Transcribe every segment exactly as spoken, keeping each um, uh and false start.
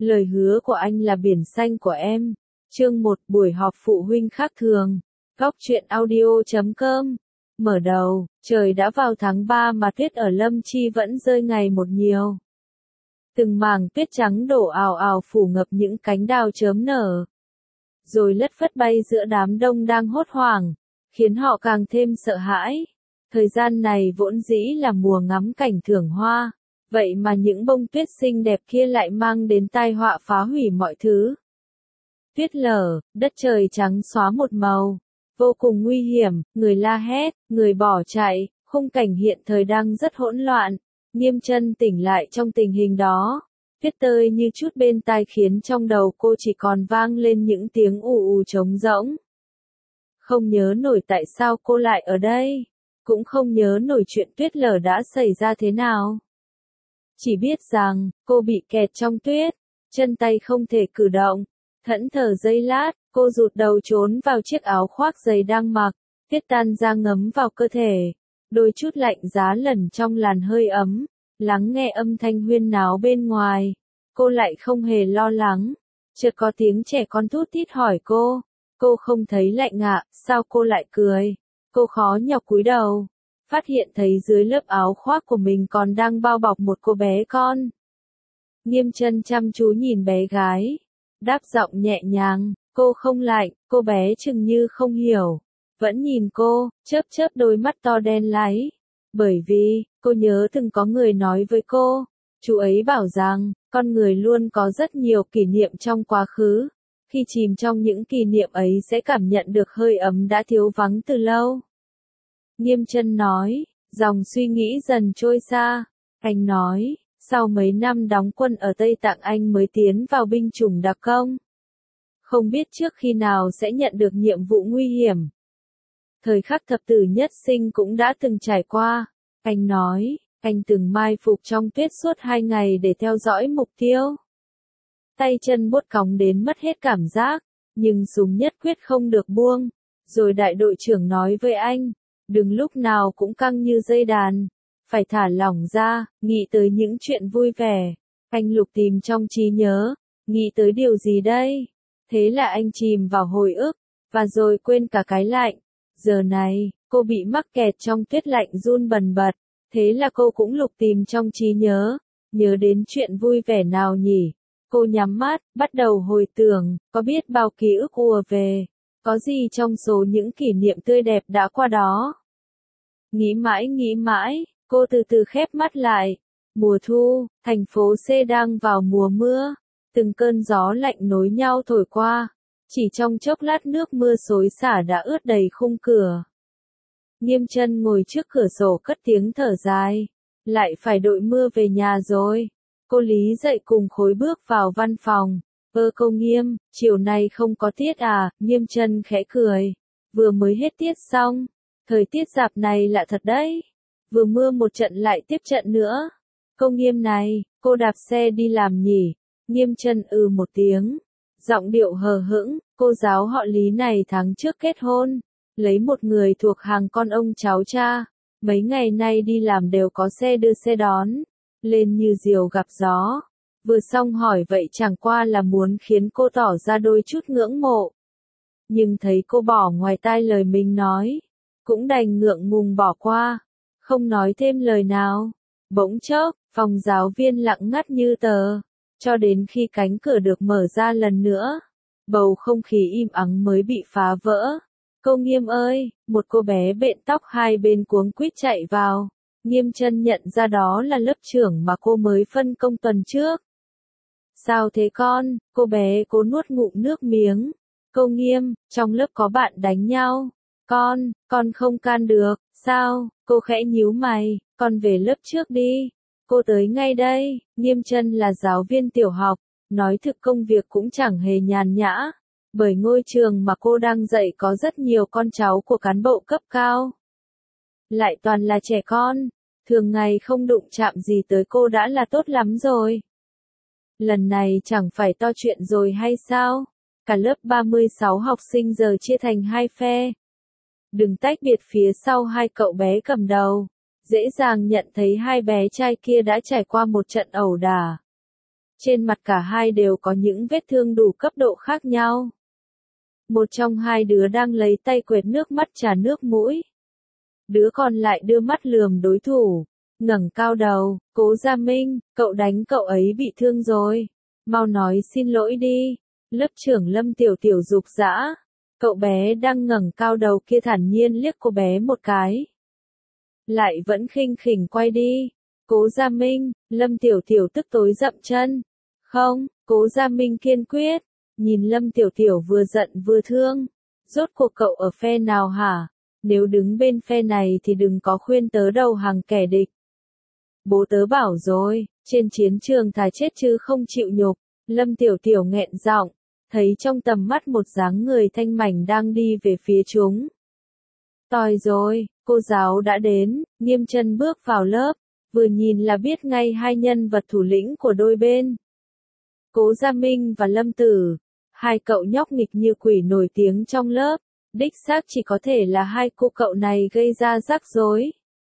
Lời hứa của anh là biển xanh của em. Chương một buổi họp phụ huynh khác thường. Góc truyện audio chấm com. Mở đầu, trời đã vào tháng ba mà tuyết ở Lâm Chi vẫn rơi ngày một nhiều. Từng mảng tuyết trắng đổ ào ào phủ ngập những cánh đào chớm nở. Rồi lất phất bay giữa đám đông đang hốt hoảng, khiến họ càng thêm sợ hãi. Thời gian này vốn dĩ là mùa ngắm cảnh thưởng hoa, vậy mà những bông tuyết xinh đẹp kia lại mang đến tai họa phá hủy mọi thứ. Tuyết lở, đất trời trắng xóa một màu, vô cùng nguy hiểm, người la hét, người bỏ chạy, khung cảnh hiện thời đang rất hỗn loạn. Nghiêm Chân tỉnh lại trong tình hình đó, tuyết tơi như chút bên tai khiến trong đầu cô chỉ còn vang lên những tiếng ù ù trống rỗng. Không nhớ nổi tại sao cô lại ở đây, cũng không nhớ nổi chuyện tuyết lở đã xảy ra thế nào. Chỉ biết rằng, cô bị kẹt trong tuyết, chân tay không thể cử động, thẫn thờ giây lát, cô rụt đầu trốn vào chiếc áo khoác dày đang mặc, tuyết tan ra ngấm vào cơ thể, đôi chút lạnh giá lẩn trong làn hơi ấm, lắng nghe âm thanh huyên náo bên ngoài, cô lại không hề lo lắng, chợt có tiếng trẻ con thút thít hỏi cô, cô không thấy lạnh ạ, sao cô lại cười, cô khó nhọc cúi đầu. Phát hiện thấy dưới lớp áo khoác của mình còn đang bao bọc một cô bé con. Nghiêm Chân chăm chú nhìn bé gái, đáp giọng nhẹ nhàng, cô không lạnh, cô bé chừng như không hiểu, vẫn nhìn cô, chớp chớp đôi mắt to đen láy. Bởi vì, cô nhớ từng có người nói với cô, chú ấy bảo rằng, con người luôn có rất nhiều kỷ niệm trong quá khứ, khi chìm trong những kỷ niệm ấy sẽ cảm nhận được hơi ấm đã thiếu vắng từ lâu. Nghiêm Chân nói, dòng suy nghĩ dần trôi xa. Anh nói, sau mấy năm đóng quân ở Tây Tạng anh mới tiến vào binh chủng đặc công. Không biết trước khi nào sẽ nhận được nhiệm vụ nguy hiểm. Thời khắc thập tử nhất sinh cũng đã từng trải qua. Anh nói, anh từng mai phục trong tuyết suốt hai ngày để theo dõi mục tiêu. Tay chân buốt cóng đến mất hết cảm giác, nhưng súng nhất quyết không được buông. Rồi đại đội trưởng nói với anh, đừng lúc nào cũng căng như dây đàn, phải thả lỏng ra, nghĩ tới những chuyện vui vẻ. Anh lục tìm trong trí nhớ, nghĩ tới điều gì đây? Thế là anh chìm vào hồi ức, và rồi quên cả cái lạnh. Giờ này, cô bị mắc kẹt trong tuyết lạnh run bần bật, thế là cô cũng lục tìm trong trí nhớ, nhớ đến chuyện vui vẻ nào nhỉ? Cô nhắm mắt, bắt đầu hồi tưởng, có biết bao ký ức ùa về, có gì trong số những kỷ niệm tươi đẹp đã qua đó? Nghĩ mãi nghĩ mãi, cô từ từ khép mắt lại. Mùa thu, thành phố C đang vào mùa mưa, từng cơn gió lạnh nối nhau thổi qua, chỉ trong chốc lát nước mưa xối xả đã ướt đầy khung cửa. Nghiêm Chân ngồi trước cửa sổ cất tiếng thở dài, lại phải đội mưa về nhà rồi. Cô Lý dậy cùng Khối bước vào văn phòng. Ơ cô Nghiêm, chiều nay không có tiết à? Nghiêm Chân khẽ cười, vừa mới hết tiết xong. Thời tiết dạp này lạ thật đấy. Vừa mưa một trận lại tiếp trận nữa. Cô Nghiêm này, cô đạp xe đi làm nhỉ? Nghiêm Chân ừ một tiếng. Giọng điệu hờ hững, cô giáo họ Lý này tháng trước kết hôn. Lấy một người thuộc hàng con ông cháu cha. Mấy ngày nay đi làm đều có xe đưa xe đón. Lên như diều gặp gió. Vừa xong hỏi vậy chẳng qua là muốn khiến cô tỏ ra đôi chút ngưỡng mộ. Nhưng thấy cô bỏ ngoài tai lời mình nói. Cũng đành ngượng ngùng bỏ qua, không nói thêm lời nào. Bỗng chốc, phòng giáo viên lặng ngắt như tờ, cho đến khi cánh cửa được mở ra lần nữa, bầu không khí im ắng mới bị phá vỡ. Cô Nghiêm ơi, một cô bé bện tóc hai bên cuống quýt chạy vào. Nghiêm Chân nhận ra đó là lớp trưởng mà cô mới phân công tuần trước. Sao thế con? Cô bé cố nuốt ngụm nước miếng. Cô Nghiêm, trong lớp có bạn đánh nhau. Con, con không can được, sao? Cô khẽ nhíu mày, con về lớp trước đi. Cô tới ngay đây. Nghiêm Chân là giáo viên tiểu học, nói thực công việc cũng chẳng hề nhàn nhã, bởi ngôi trường mà cô đang dạy có rất nhiều con cháu của cán bộ cấp cao. Lại toàn là trẻ con, thường ngày không đụng chạm gì tới cô đã là tốt lắm rồi. Lần này chẳng phải to chuyện rồi hay sao? Cả lớp ba mươi sáu học sinh giờ chia thành hai phe. Đừng tách biệt phía sau hai cậu bé cầm đầu. Dễ dàng nhận thấy hai bé trai kia đã trải qua một trận ẩu đả. Trên mặt cả hai đều có những vết thương đủ cấp độ khác nhau. Một trong hai đứa đang lấy tay quệt nước mắt trà nước mũi. Đứa còn lại đưa mắt lườm đối thủ, ngẩng cao đầu, Cố Gia Minh, cậu đánh cậu ấy bị thương rồi. Mau nói xin lỗi đi. Lớp trưởng Lâm Tiểu Tiểu giục giã. Cậu bé đang ngẩng cao đầu kia thản nhiên liếc cô bé một cái. Lại vẫn khinh khỉnh quay đi. Cố Gia Minh, Lâm Tiểu Tiểu tức tối dậm chân. Không, Cố Gia Minh kiên quyết. Nhìn Lâm Tiểu Tiểu vừa giận vừa thương. Rốt cuộc cậu ở phe nào hả? Nếu đứng bên phe này thì đừng có khuyên tớ đầu hàng kẻ địch. Bố tớ bảo rồi, trên chiến trường thà chết chứ không chịu nhục. Lâm Tiểu Tiểu nghẹn giọng, thấy trong tầm mắt một dáng người thanh mảnh đang đi về phía chúng. Tòi rồi, cô giáo đã đến, Nghiêm Chân bước vào lớp, vừa nhìn là biết ngay hai nhân vật thủ lĩnh của đôi bên. Cố Gia Minh và Lâm Tử, hai cậu nhóc nghịch như quỷ nổi tiếng trong lớp, đích xác chỉ có thể là hai cô cậu này gây ra rắc rối.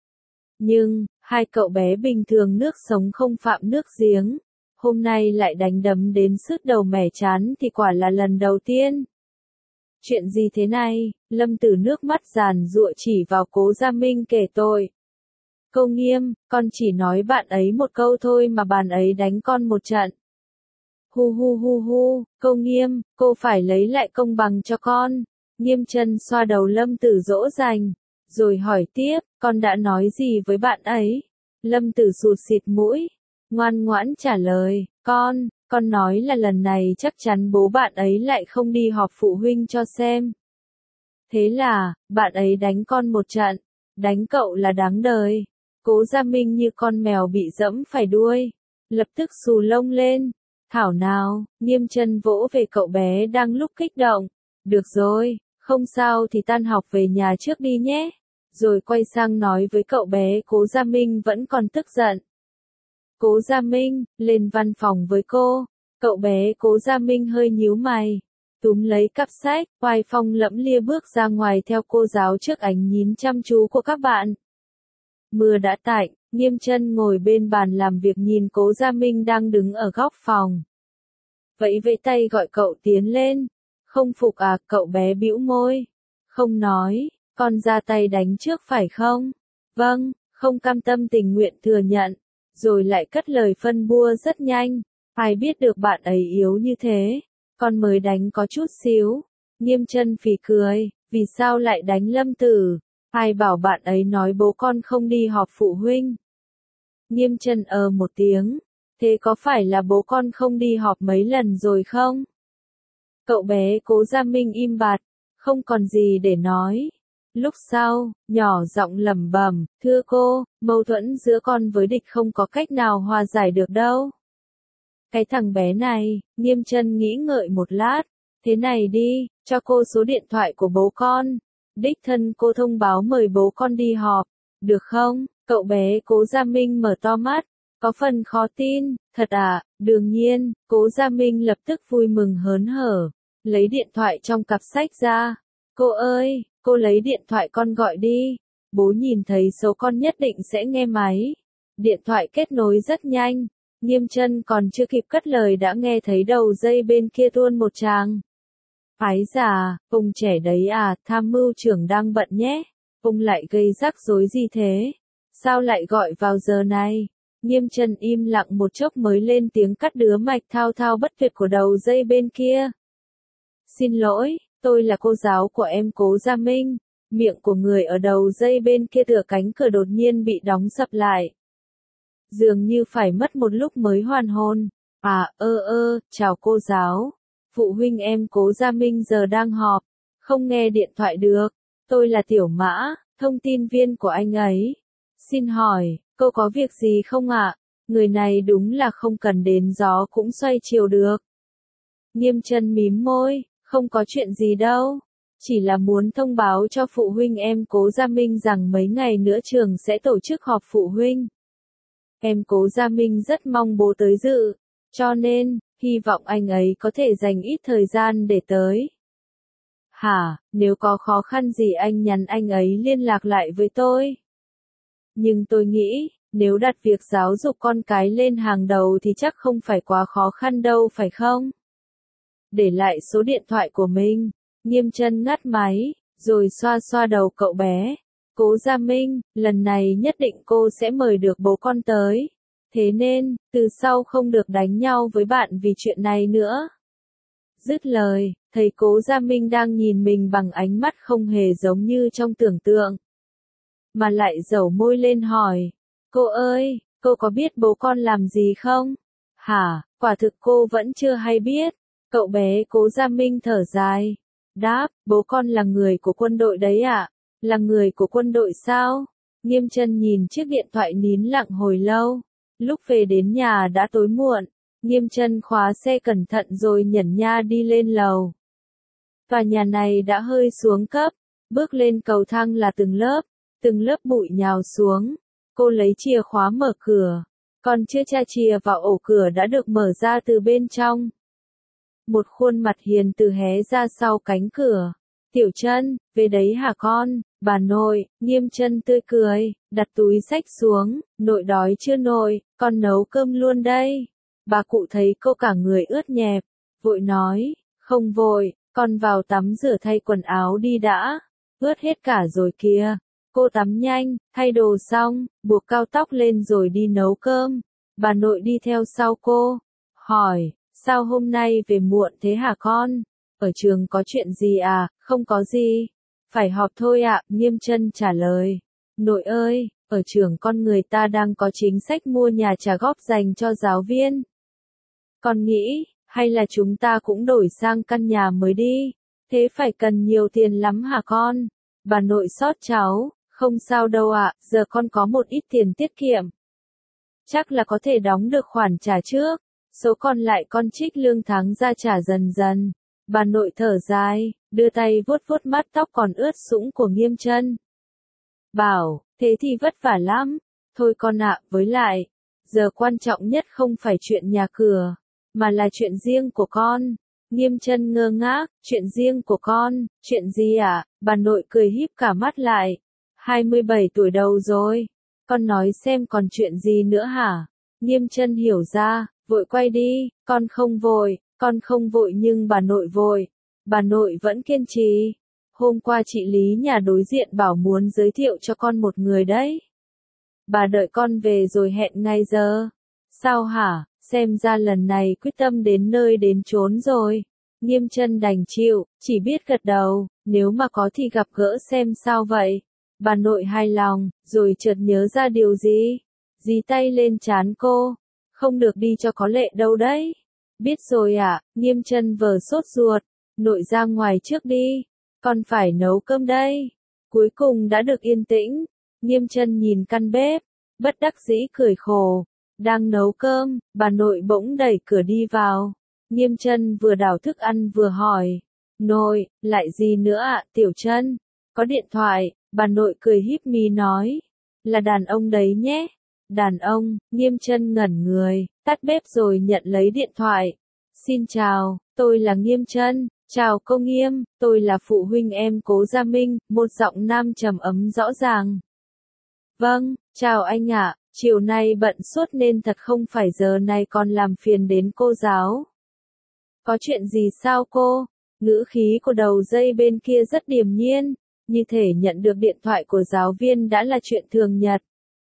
Nhưng, hai cậu bé bình thường nước sống không phạm nước giếng, hôm nay lại đánh đấm đến sứt đầu mẻ chán thì quả là lần đầu tiên. Chuyện gì thế này? Lâm Tử nước mắt giàn giụa chỉ vào Cố Gia Minh kể tội. Cô Nghiêm, con chỉ nói bạn ấy một câu thôi mà bạn ấy đánh con một trận. Hu hu hu hu, cô Nghiêm, cô phải lấy lại công bằng cho con. Nghiêm Chân xoa đầu Lâm Tử dỗ dành, rồi hỏi tiếp, con đã nói gì với bạn ấy? Lâm Tử sụt sịt mũi, ngoan ngoãn trả lời, con, con nói là lần này chắc chắn bố bạn ấy lại không đi họp phụ huynh cho xem. Thế là, bạn ấy đánh con một trận, đánh cậu là đáng đời. Cố Gia Minh như con mèo bị dẫm phải đuôi, lập tức xù lông lên. Thảo nào, Nghiêm Chân vỗ về cậu bé đang lúc kích động. Được rồi, không sao thì tan học về nhà trước đi nhé. Rồi quay sang nói với cậu bé Cố Gia Minh vẫn còn tức giận. Cố Gia Minh, lên văn phòng với cô. Cậu bé Cố Gia Minh hơi nhíu mày, túm lấy cặp sách, oai phong lẫm lia bước ra ngoài theo cô giáo trước ánh nhìn chăm chú của các bạn. Mưa đã tạnh, Nghiêm Chân ngồi bên bàn làm việc nhìn Cố Gia Minh đang đứng ở góc phòng. Vẫy vẫy tay gọi cậu tiến lên. Không phục à? Cậu bé bĩu môi. Không nói, con ra tay đánh trước phải không? Vâng, không cam tâm tình nguyện thừa nhận. Rồi lại cất lời phân bua rất nhanh. Ai biết được bạn ấy yếu như thế. Con mới đánh có chút xíu. Nghiêm Chân phì cười, vì sao lại đánh Lâm Tử? Ai bảo bạn ấy nói bố con không đi họp phụ huynh? Nghiêm Chân ờ một tiếng. Thế có phải là bố con không đi họp mấy lần rồi không? Cậu bé Cố Gia Minh im bặt, không còn gì để nói. Lúc sau, nhỏ giọng lẩm bẩm, thưa cô, mâu thuẫn giữa con với địch không có cách nào hòa giải được đâu. Cái thằng bé này, Nghiêm Chân nghĩ ngợi một lát. Thế này đi, cho cô số điện thoại của bố con. Đích thân cô thông báo mời bố con đi họp. Được không? Cậu bé Cố Gia Minh mở to mắt. Có phần khó tin, thật à? Đương nhiên, Cố Gia Minh lập tức vui mừng hớn hở. Lấy điện thoại trong cặp sách ra. Cô ơi, cô lấy điện thoại con gọi đi. Bố nhìn thấy số con nhất định sẽ nghe máy. Điện thoại kết nối rất nhanh. Nghiêm Chân còn chưa kịp cất lời đã nghe thấy đầu dây bên kia tuôn một tràng. Ái già, ông trẻ đấy à, tham mưu trưởng đang bận nhé. Ông lại gây rắc rối gì thế? Sao lại gọi vào giờ này? Nghiêm Chân im lặng một chốc mới lên tiếng cắt đứa mạch thao thao bất tuyệt của đầu dây bên kia. Xin lỗi, tôi là cô giáo của em Cố Gia Minh. Miệng của người ở đầu dây bên kia tựa cánh cửa đột nhiên bị đóng sập lại. Dường như phải mất một lúc mới hoàn hồn. À, ơ ơ, chào cô giáo. Phụ huynh em Cố Gia Minh giờ đang họp. Không nghe điện thoại được. Tôi là Tiểu Mã, thông tin viên của anh ấy. Xin hỏi, cô có việc gì không ạ? Người này đúng là không cần đến gió cũng xoay chiều được. Nghiêm Chân mím môi, không có chuyện gì đâu. Chỉ là muốn thông báo cho phụ huynh em Cố Gia Minh rằng mấy ngày nữa trường sẽ tổ chức họp phụ huynh. Em Cố Gia Minh rất mong bố tới dự, cho nên, hy vọng anh ấy có thể dành ít thời gian để tới. Hả, nếu có khó khăn gì anh nhắn anh ấy liên lạc lại với tôi. Nhưng tôi nghĩ, Nếu đặt việc giáo dục con cái lên hàng đầu thì chắc không phải quá khó khăn đâu phải không? Để lại số điện thoại của mình, Nghiêm Chân ngắt máy, rồi xoa xoa đầu cậu bé. Cố Gia Minh, lần này nhất định cô sẽ mời được bố con tới. Thế nên, từ sau không được đánh nhau với bạn vì chuyện này nữa. Dứt lời, thấy Cố Gia Minh đang nhìn mình bằng ánh mắt không hề giống như trong tưởng tượng. Mà lại dẩu môi lên hỏi. Cô ơi, cô có biết bố con làm gì không? Hả, quả thực cô vẫn chưa hay biết. Cậu bé Cố Gia Minh thở dài. Đáp, bố con là người của quân đội đấy ạ. À? Là người của quân đội sao? Nghiêm Chân nhìn chiếc điện thoại nín lặng hồi lâu. Lúc về đến nhà đã tối muộn. Nghiêm Chân khóa xe cẩn thận rồi nhẩn nha đi lên lầu. Tòa nhà này đã hơi xuống cấp. Bước lên cầu thang là từng lớp, từng lớp bụi nhào xuống. Cô lấy chìa khóa mở cửa. Còn chưa tra chìa vào ổ cửa đã được mở ra từ bên trong. Một khuôn mặt hiền từ hé ra sau cánh cửa. Tiểu Chân, về đấy hả con? Bà nội. Nghiêm Chân tươi cười, đặt túi xách xuống. Nội đói chưa nội, con nấu cơm luôn đây. Bà cụ thấy cô cả người ướt nhẹp, vội nói, không vội, con vào tắm rửa thay quần áo đi đã. Ướt hết cả rồi kìa. Cô tắm nhanh, thay đồ xong, buộc cao tóc lên rồi đi nấu cơm. Bà nội đi theo sau cô, hỏi, sao hôm nay về muộn thế hả con? Ở trường có chuyện gì à? Không có gì. Phải họp thôi ạ, Nghiêm Chân trả lời. Nội ơi, ở trường con người ta đang có chính sách mua nhà trả góp dành cho giáo viên. Con nghĩ, hay là chúng ta cũng đổi sang căn nhà mới đi. Thế phải cần nhiều tiền lắm hả con? Bà nội xót cháu. Không sao đâu ạ, giờ con có một ít tiền tiết kiệm. Chắc là có thể đóng được khoản trả trước. Số còn lại con trích lương tháng ra trả dần dần. Bà nội thở dài, đưa tay vuốt vuốt mái tóc còn ướt sũng của Nghiêm Chân. Bảo, thế thì vất vả lắm. Thôi con ạ, với lại, giờ quan trọng nhất không phải chuyện nhà cửa, mà là chuyện riêng của con. Nghiêm Chân ngơ ngác, chuyện riêng của con, chuyện gì ạ? À? Bà nội cười híp cả mắt lại. hai mươi bảy tuổi đầu rồi. Con nói xem còn chuyện gì nữa hả? Nghiêm Chân hiểu ra, vội quay đi, con không vội, con không vội nhưng bà nội vội. Bà nội vẫn kiên trì. Hôm qua chị Lý nhà đối diện bảo muốn giới thiệu cho con một người đấy. Bà đợi con về rồi hẹn ngay giờ. Sao hả? Xem ra lần này quyết tâm đến nơi đến chốn rồi. Nghiêm Chân đành chịu, chỉ biết gật đầu, nếu mà có thì gặp gỡ xem sao vậy. Bà nội hài lòng, rồi chợt nhớ ra điều gì. Dí tay lên trán cô. Không được đi cho có lệ đâu đấy. Biết rồi ạ, à, Nghiêm Chân vờ sốt ruột. Nội ra ngoài trước đi. Con phải nấu cơm đây. Cuối cùng đã được yên tĩnh. Nghiêm Chân nhìn căn bếp. Bất đắc dĩ cười khổ. Đang nấu cơm, bà nội bỗng đẩy cửa đi vào. Nghiêm Chân vừa đảo thức ăn vừa hỏi. Nội, lại gì nữa ạ, à, Tiểu Chân? Có điện thoại, bà nội cười híp mí nói. Là đàn ông đấy nhé. Đàn ông, Nghiêm Chân ngẩn người, tắt bếp rồi nhận lấy điện thoại. Xin chào, tôi là Nghiêm Chân. Chào cô Nghiêm, tôi là phụ huynh em Cố Gia Minh, một giọng nam trầm ấm rõ ràng. Vâng, chào anh ạ, à, chiều nay bận suốt nên thật không phải giờ này còn làm phiền đến cô giáo. Có chuyện gì sao cô? Ngữ khí của đầu dây bên kia rất điềm nhiên, như thể nhận được điện thoại của giáo viên đã là chuyện thường nhật.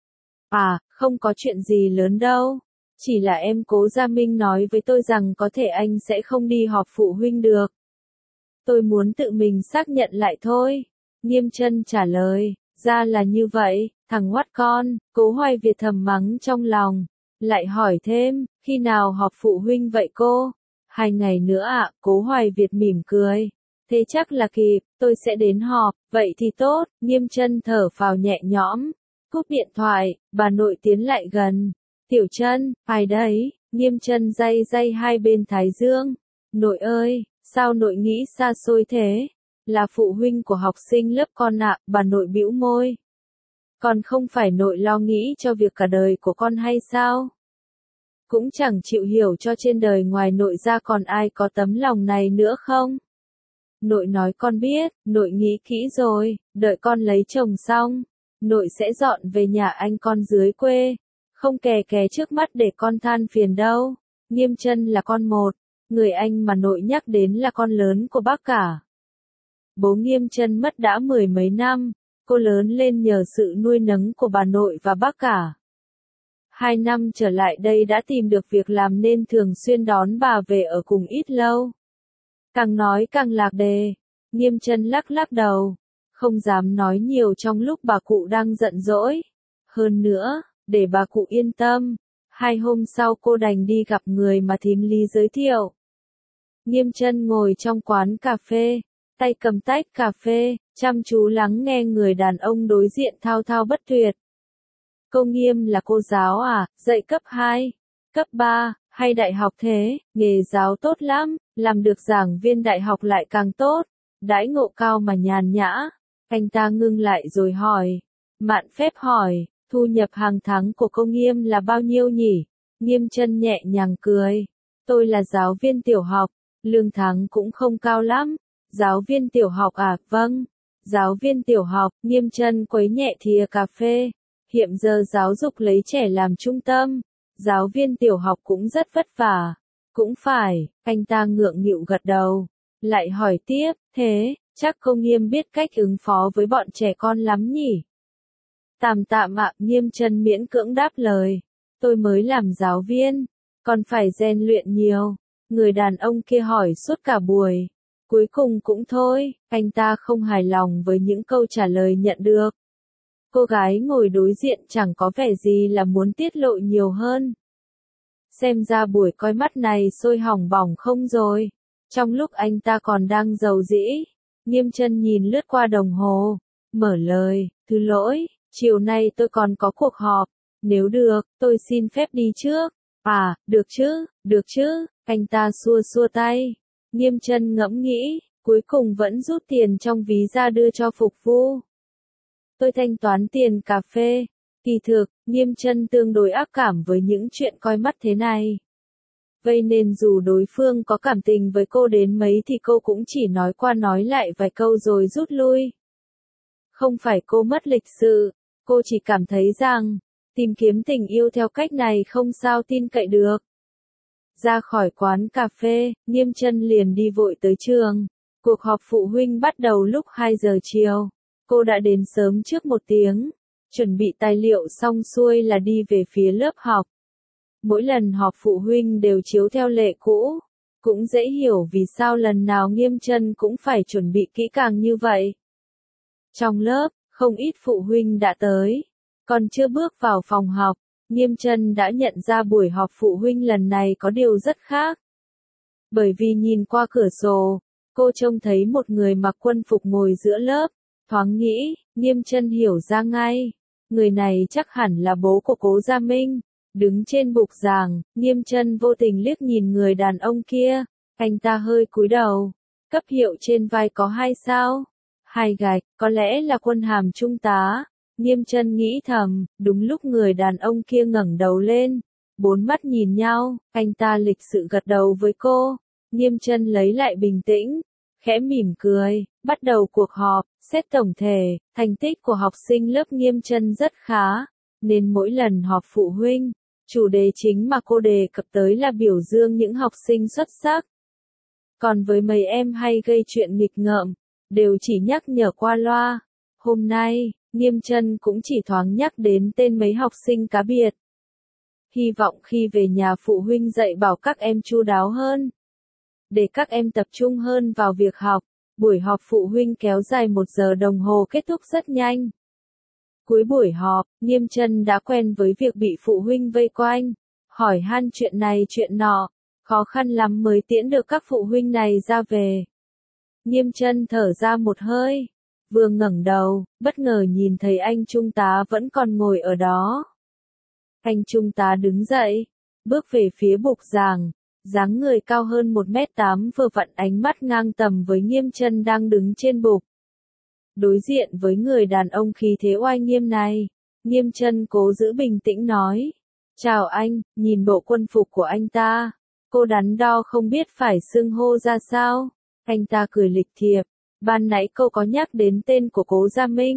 À, không có chuyện gì lớn đâu. Chỉ là em Cố Gia Minh nói với tôi rằng có thể anh sẽ không đi họp phụ huynh được. Tôi muốn tự mình xác nhận lại thôi. Nghiêm Chân trả lời, ra là như vậy, thằng ngoắt con, Cố Hoài Việt thầm mắng trong lòng. Lại hỏi thêm, khi nào họp phụ huynh vậy cô? Hai ngày nữa ạ, à, Cố Hoài Việt mỉm cười. Thế chắc là kịp, tôi sẽ đến họp, vậy thì tốt, Nghiêm Chân thở phào nhẹ nhõm. Cúp điện thoại, bà nội tiến lại gần. Tiểu Chân, ai đấy? Nghiêm Chân day day hai bên thái dương. Nội ơi, sao nội nghĩ xa xôi thế? Là phụ huynh của học sinh lớp con ạ, à, bà nội bĩu môi. Còn không phải nội lo nghĩ cho việc cả đời của con hay sao? Cũng chẳng chịu hiểu cho trên đời ngoài nội ra còn ai có tấm lòng này nữa không? Nội nói con biết, nội nghĩ kỹ rồi, đợi con lấy chồng xong. nội sẽ dọn về nhà anh con dưới quê, không kè kè trước mắt để con than phiền đâu. Nghiêm Chân là con một, người anh mà nội nhắc đến là con lớn của bác cả. Bố Nghiêm Chân mất đã mười mấy năm, cô lớn lên nhờ sự nuôi nấng của bà nội và bác cả. Hai năm trở lại đây đã tìm được việc làm nên thường xuyên đón bà về ở cùng ít lâu. Càng nói càng lạc đề, Nghiêm Chân lắc lắc đầu, không dám nói nhiều trong lúc bà cụ đang giận dỗi. Hơn nữa, để bà cụ yên tâm, hai hôm sau cô đành đi gặp người mà thím Lý giới thiệu. Nghiêm Chân ngồi trong quán cà phê, tay cầm tách cà phê, chăm chú lắng nghe người đàn ông đối diện thao thao bất tuyệt. Cô Nghiêm là cô giáo à, dạy cấp hai, cấp ba, hay đại học thế? Nghề giáo tốt lắm, làm được giảng viên đại học lại càng tốt, đãi ngộ cao mà nhàn nhã. Anh ta ngưng lại rồi hỏi, mạn phép hỏi, thu nhập hàng tháng của cô Nghiêm là bao nhiêu nhỉ? Nghiêm Chân nhẹ nhàng cười, tôi là giáo viên tiểu học, lương tháng cũng không cao lắm. Giáo viên tiểu học à, vâng, giáo viên tiểu học. Nghiêm Chân quấy nhẹ thìa cà phê, hiện giờ giáo dục lấy trẻ làm trung tâm, giáo viên tiểu học cũng rất vất vả. Cũng phải, anh ta ngượng nghịu gật đầu, lại hỏi tiếp, thế, chắc cô Nghiêm biết cách ứng phó với bọn trẻ con lắm nhỉ? Tạm tạm ạ, Nghiêm Chân miễn cưỡng đáp lời, tôi mới làm giáo viên, còn phải rèn luyện nhiều. Người đàn ông kia hỏi suốt cả buổi, cuối cùng cũng thôi, anh ta không hài lòng với những câu trả lời nhận được. Cô gái ngồi đối diện chẳng có vẻ gì là muốn tiết lộ nhiều hơn. Xem ra buổi coi mắt này sôi hỏng bỏng không rồi. Trong lúc anh ta còn đang giàu dĩ, Nghiêm Chân nhìn lướt qua đồng hồ, mở lời, thứ lỗi, chiều nay tôi còn có cuộc họp, nếu được, tôi xin phép đi trước. À, được chứ, được chứ, anh ta xua xua tay. Nghiêm Chân ngẫm nghĩ, cuối cùng vẫn rút tiền trong ví ra đưa cho phục vụ. Tôi thanh toán tiền cà phê. Kỳ thực, Nghiêm Chân tương đối ác cảm với những chuyện coi mắt thế này. Vậy nên dù đối phương có cảm tình với cô đến mấy thì cô cũng chỉ nói qua nói lại vài câu rồi rút lui. Không phải cô mất lịch sự, cô chỉ cảm thấy rằng, tìm kiếm tình yêu theo cách này không sao tin cậy được. Ra khỏi quán cà phê, Nghiêm Chân liền đi vội tới trường. Cuộc họp phụ huynh bắt đầu lúc hai giờ chiều. Cô đã đến sớm trước một tiếng, chuẩn bị tài liệu xong xuôi là đi về phía lớp học. Mỗi lần họp phụ huynh đều chiếu theo lệ cũ, cũng dễ hiểu vì sao lần nào Nghiêm Chân cũng phải chuẩn bị kỹ càng như vậy. Trong lớp, không ít phụ huynh đã tới, còn chưa bước vào phòng học, Nghiêm Chân đã nhận ra buổi họp phụ huynh lần này có điều rất khác. Bởi vì nhìn qua cửa sổ, cô trông thấy một người mặc quân phục ngồi giữa lớp, thoáng nghĩ, Nghiêm Chân hiểu ra ngay, người này chắc hẳn là bố của Cố Gia Minh. Đứng trên bục giảng, Nghiêm Chân vô tình liếc nhìn người đàn ông kia, anh ta hơi cúi đầu, cấp hiệu trên vai có hai sao, hai gạch, có lẽ là quân hàm trung tá. Nghiêm Chân nghĩ thầm, đúng lúc người đàn ông kia ngẩng đầu lên, bốn mắt nhìn nhau, anh ta lịch sự gật đầu với cô. Nghiêm Chân lấy lại bình tĩnh, khẽ mỉm cười, bắt đầu cuộc họp. Xét tổng thể, thành tích của học sinh lớp Nghiêm Chân rất khá, nên mỗi lần họp phụ huynh, chủ đề chính mà cô đề cập tới là biểu dương những học sinh xuất sắc. Còn với mấy em hay gây chuyện nghịch ngợm, đều chỉ nhắc nhở qua loa. Hôm nay, Nghiêm Chân cũng chỉ thoáng nhắc đến tên mấy học sinh cá biệt. Hy vọng khi về nhà phụ huynh dạy bảo các em chu đáo hơn, để các em tập trung hơn vào việc học. Buổi họp phụ huynh kéo dài một giờ đồng hồ kết thúc rất nhanh. Cuối buổi họp, Nghiêm Chân đã quen với việc bị phụ huynh vây quanh, hỏi han chuyện này chuyện nọ, khó khăn lắm mới tiễn được các phụ huynh này ra về. Nghiêm Chân thở ra một hơi, vừa ngẩng đầu, bất ngờ nhìn thấy anh trung tá vẫn còn ngồi ở đó. Anh trung tá đứng dậy, bước về phía bục giảng. Dáng người cao hơn một mét tám vừa vặn ánh mắt ngang tầm với Nghiêm Chân đang đứng trên bục. Đối diện với người đàn ông khí thế oai nghiêm này, Nghiêm Chân cố giữ bình tĩnh nói, chào anh, nhìn bộ quân phục của anh ta, cô đắn đo không biết phải xưng hô ra sao. Anh ta cười lịch thiệp, ban nãy cô có nhắc đến tên của Cố Gia Minh,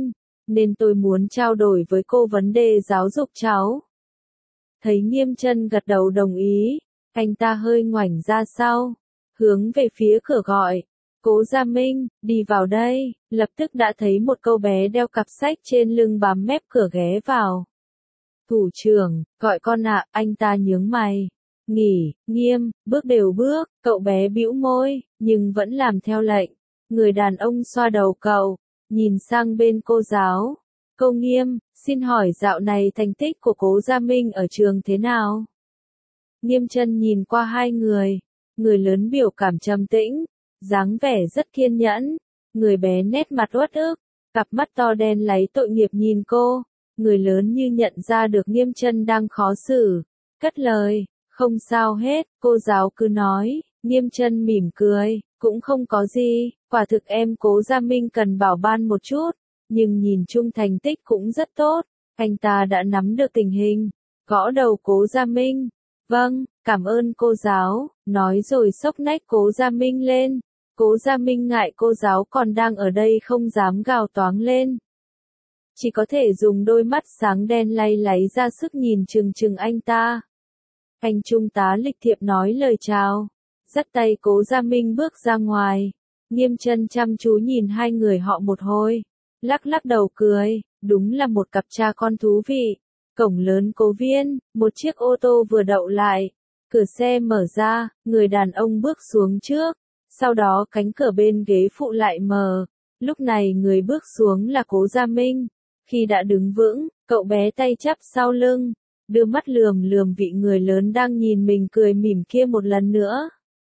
nên tôi muốn trao đổi với cô vấn đề giáo dục cháu. Thấy Nghiêm Chân gật đầu đồng ý, anh ta hơi ngoảnh ra sau, hướng về phía cửa gọi. Cố Gia Minh, đi vào đây, lập tức đã thấy một cô bé đeo cặp sách trên lưng bám mép cửa ghé vào. Thủ trưởng, gọi con ạ, anh ta nhướng mày. Nghỉ, Nghiêm, bước đều bước, cậu bé bĩu môi, nhưng vẫn làm theo lệnh. Người đàn ông xoa đầu cậu, nhìn sang bên cô giáo. Cô Nghiêm, xin hỏi dạo này thành tích của Cố Gia Minh ở trường thế nào? Nghiêm Chân nhìn qua hai người, người lớn biểu cảm trầm tĩnh, dáng vẻ rất kiên nhẫn, người bé nét mặt uất ức, cặp mắt to đen láy tội nghiệp nhìn cô, người lớn như nhận ra được Nghiêm Chân đang khó xử, cất lời, không sao hết, cô giáo cứ nói. Nghiêm Chân mỉm cười, cũng không có gì, quả thực em Cố Gia Minh cần bảo ban một chút, nhưng nhìn chung thành tích cũng rất tốt, anh ta đã nắm được tình hình, gõ đầu Cố Gia Minh. Vâng, cảm ơn cô giáo, nói rồi xốc nách Cố Gia Minh lên. Cố Gia Minh ngại cô giáo còn đang ở đây không dám gào toáng lên. Chỉ có thể dùng đôi mắt sáng đen lay láy ra sức nhìn chừng chừng anh ta. Anh trung tá lịch thiệp nói lời chào, dắt tay Cố Gia Minh bước ra ngoài. Nghiêm Chân chăm chú nhìn hai người họ một hồi, lắc lắc đầu cười, đúng là một cặp cha con thú vị. Cổng lớn Cố Viên, một chiếc ô tô vừa đậu lại, cửa xe mở ra, người đàn ông bước xuống trước, sau đó cánh cửa bên ghế phụ lại mở, lúc này người bước xuống là Cố Gia Minh. Khi đã đứng vững, cậu bé tay chắp sau lưng, đưa mắt lườm lườm vị người lớn đang nhìn mình cười mỉm kia một lần nữa.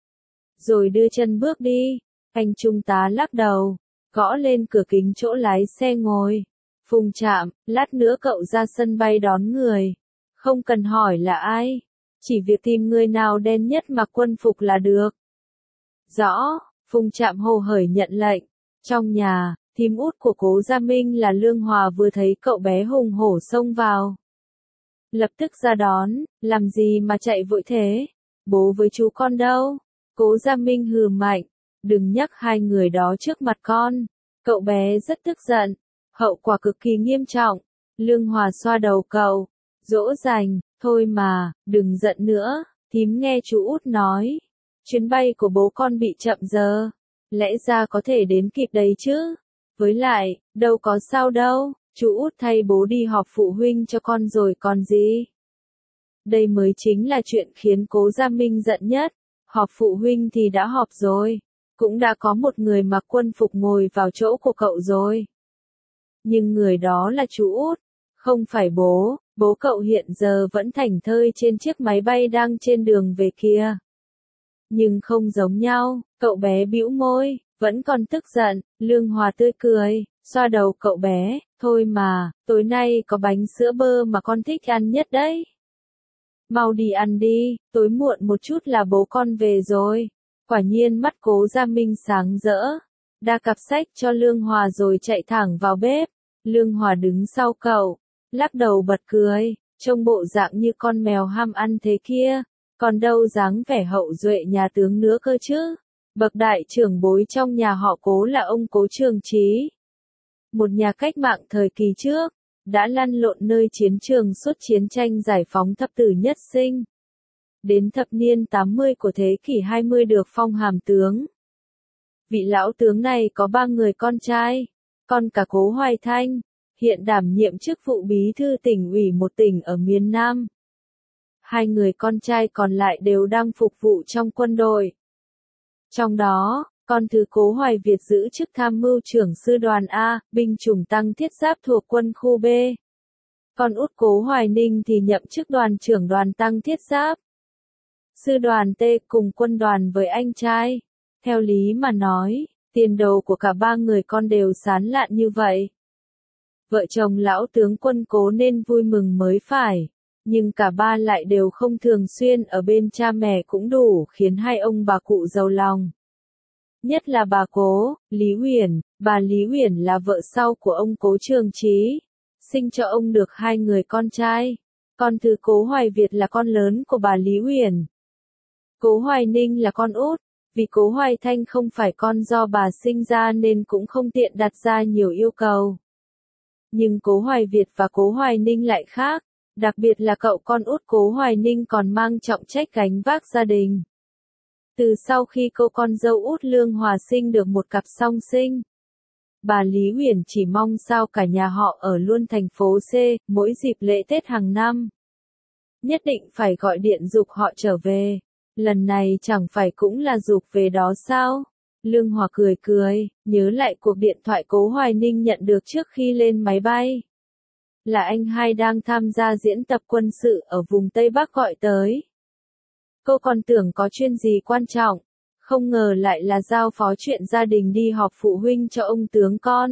Rồi đưa chân bước đi, anh trung tá lắc đầu, gõ lên cửa kính chỗ lái xe ngồi. Phùng Trạm, lát nữa cậu ra sân bay đón người. Không cần hỏi là ai, chỉ việc tìm người nào đen nhất mặc quân phục là được. Rõ, Phùng Trạm hồ hởi nhận lệnh. Trong nhà, thím út của Cố Gia Minh là Lương Hòa vừa thấy cậu bé hùng hổ xông vào. Lập tức ra đón, làm gì mà chạy vội thế? Bố với chú con đâu? Cố Gia Minh hừ mạnh, đừng nhắc hai người đó trước mặt con. Cậu bé rất tức giận, hậu quả cực kỳ nghiêm trọng. Lương Hòa xoa đầu cậu, dỗ dành, thôi mà, đừng giận nữa, thím nghe chú út nói. Chuyến bay của bố con bị chậm giờ, lẽ ra có thể đến kịp đấy chứ. Với lại, đâu có sao đâu, chú út thay bố đi họp phụ huynh cho con rồi còn gì. Đây mới chính là chuyện khiến Cố Gia Minh giận nhất, họp phụ huynh thì đã họp rồi, cũng đã có một người mặc quân phục ngồi vào chỗ của cậu rồi. Nhưng người đó là chú út, không phải bố, bố cậu hiện giờ vẫn thảnh thơi trên chiếc máy bay đang trên đường về kia. Nhưng không giống nhau, cậu bé bĩu môi, vẫn còn tức giận. Lương Hòa tươi cười, xoa đầu cậu bé, thôi mà, tối nay có bánh sữa bơ mà con thích ăn nhất đấy. Mau đi ăn đi, tối muộn một chút là bố con về rồi. Quả nhiên mắt Cố Gia Minh sáng rỡ, đa cặp sách cho Lương Hòa rồi chạy thẳng vào bếp. Lương Hòa đứng sau cậu, lắc đầu bật cười, trông bộ dạng như con mèo ham ăn thế kia, còn đâu dáng vẻ hậu duệ nhà tướng nữa cơ chứ. Bậc đại trưởng bối trong nhà họ Cố là ông Cố Trường Chí, một nhà cách mạng thời kỳ trước, đã lăn lộn nơi chiến trường suốt chiến tranh giải phóng thập tử nhất sinh. Đến thập niên tám mươi của thế kỷ hai mươi được phong hàm tướng. Vị lão tướng này có ba người con trai, con cả Cố Hoài Thanh, hiện đảm nhiệm chức vụ bí thư tỉnh ủy một tỉnh ở miền Nam. Hai người con trai còn lại đều đang phục vụ trong quân đội. Trong đó, con thứ Cố Hoài Việt giữ chức tham mưu trưởng sư đoàn A, binh chủng tăng thiết giáp thuộc quân khu B. Con út Cố Hoài Ninh thì nhậm chức đoàn trưởng đoàn tăng thiết giáp. Sư đoàn T cùng quân đoàn với anh trai. Theo lý mà nói, tiền đồ của cả ba người con đều sán lạn như vậy. Vợ chồng lão tướng quân Cố nên vui mừng mới phải. Nhưng cả ba lại đều không thường xuyên ở bên cha mẹ cũng đủ khiến hai ông bà cụ giàu lòng. Nhất là bà Cố, Lý Huyền, bà Lý Huyền là vợ sau của ông Cố Trường Chí, sinh cho ông được hai người con trai. Con thứ Cố Hoài Việt là con lớn của bà Lý Huyền. Cố Hoài Ninh là con út, vì Cố Hoài Thanh không phải con do bà sinh ra nên cũng không tiện đặt ra nhiều yêu cầu. Nhưng Cố Hoài Việt và Cố Hoài Ninh lại khác, đặc biệt là cậu con út Cố Hoài Ninh còn mang trọng trách gánh vác gia đình. Từ sau khi cô con dâu út Lương Hòa sinh được một cặp song sinh, bà Lý Uyển chỉ mong sao cả nhà họ ở luôn thành phố C, mỗi dịp lễ Tết hàng năm. Nhất định phải gọi điện giục họ trở về. Lần này chẳng phải cũng là giục về đó sao? Lương Hòa cười cười, nhớ lại cuộc điện thoại Cố Hoài Ninh nhận được trước khi lên máy bay. Là anh hai đang tham gia diễn tập quân sự ở vùng Tây Bắc gọi tới. Cô còn tưởng có chuyện gì quan trọng, không ngờ lại là giao phó chuyện gia đình đi họp phụ huynh cho ông tướng con.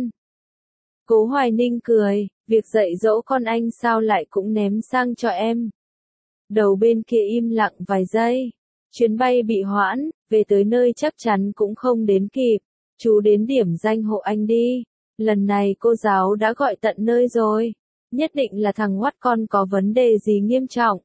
Cố Hoài Ninh cười, việc dạy dỗ con anh sao lại cũng ném sang cho em. Đầu bên kia im lặng vài giây. Chuyến bay bị hoãn, về tới nơi chắc chắn cũng không đến kịp. Chú đến điểm danh hộ anh đi. Lần này cô giáo đã gọi tận nơi rồi. Nhất định là thằng Hoắt con có vấn đề gì nghiêm trọng.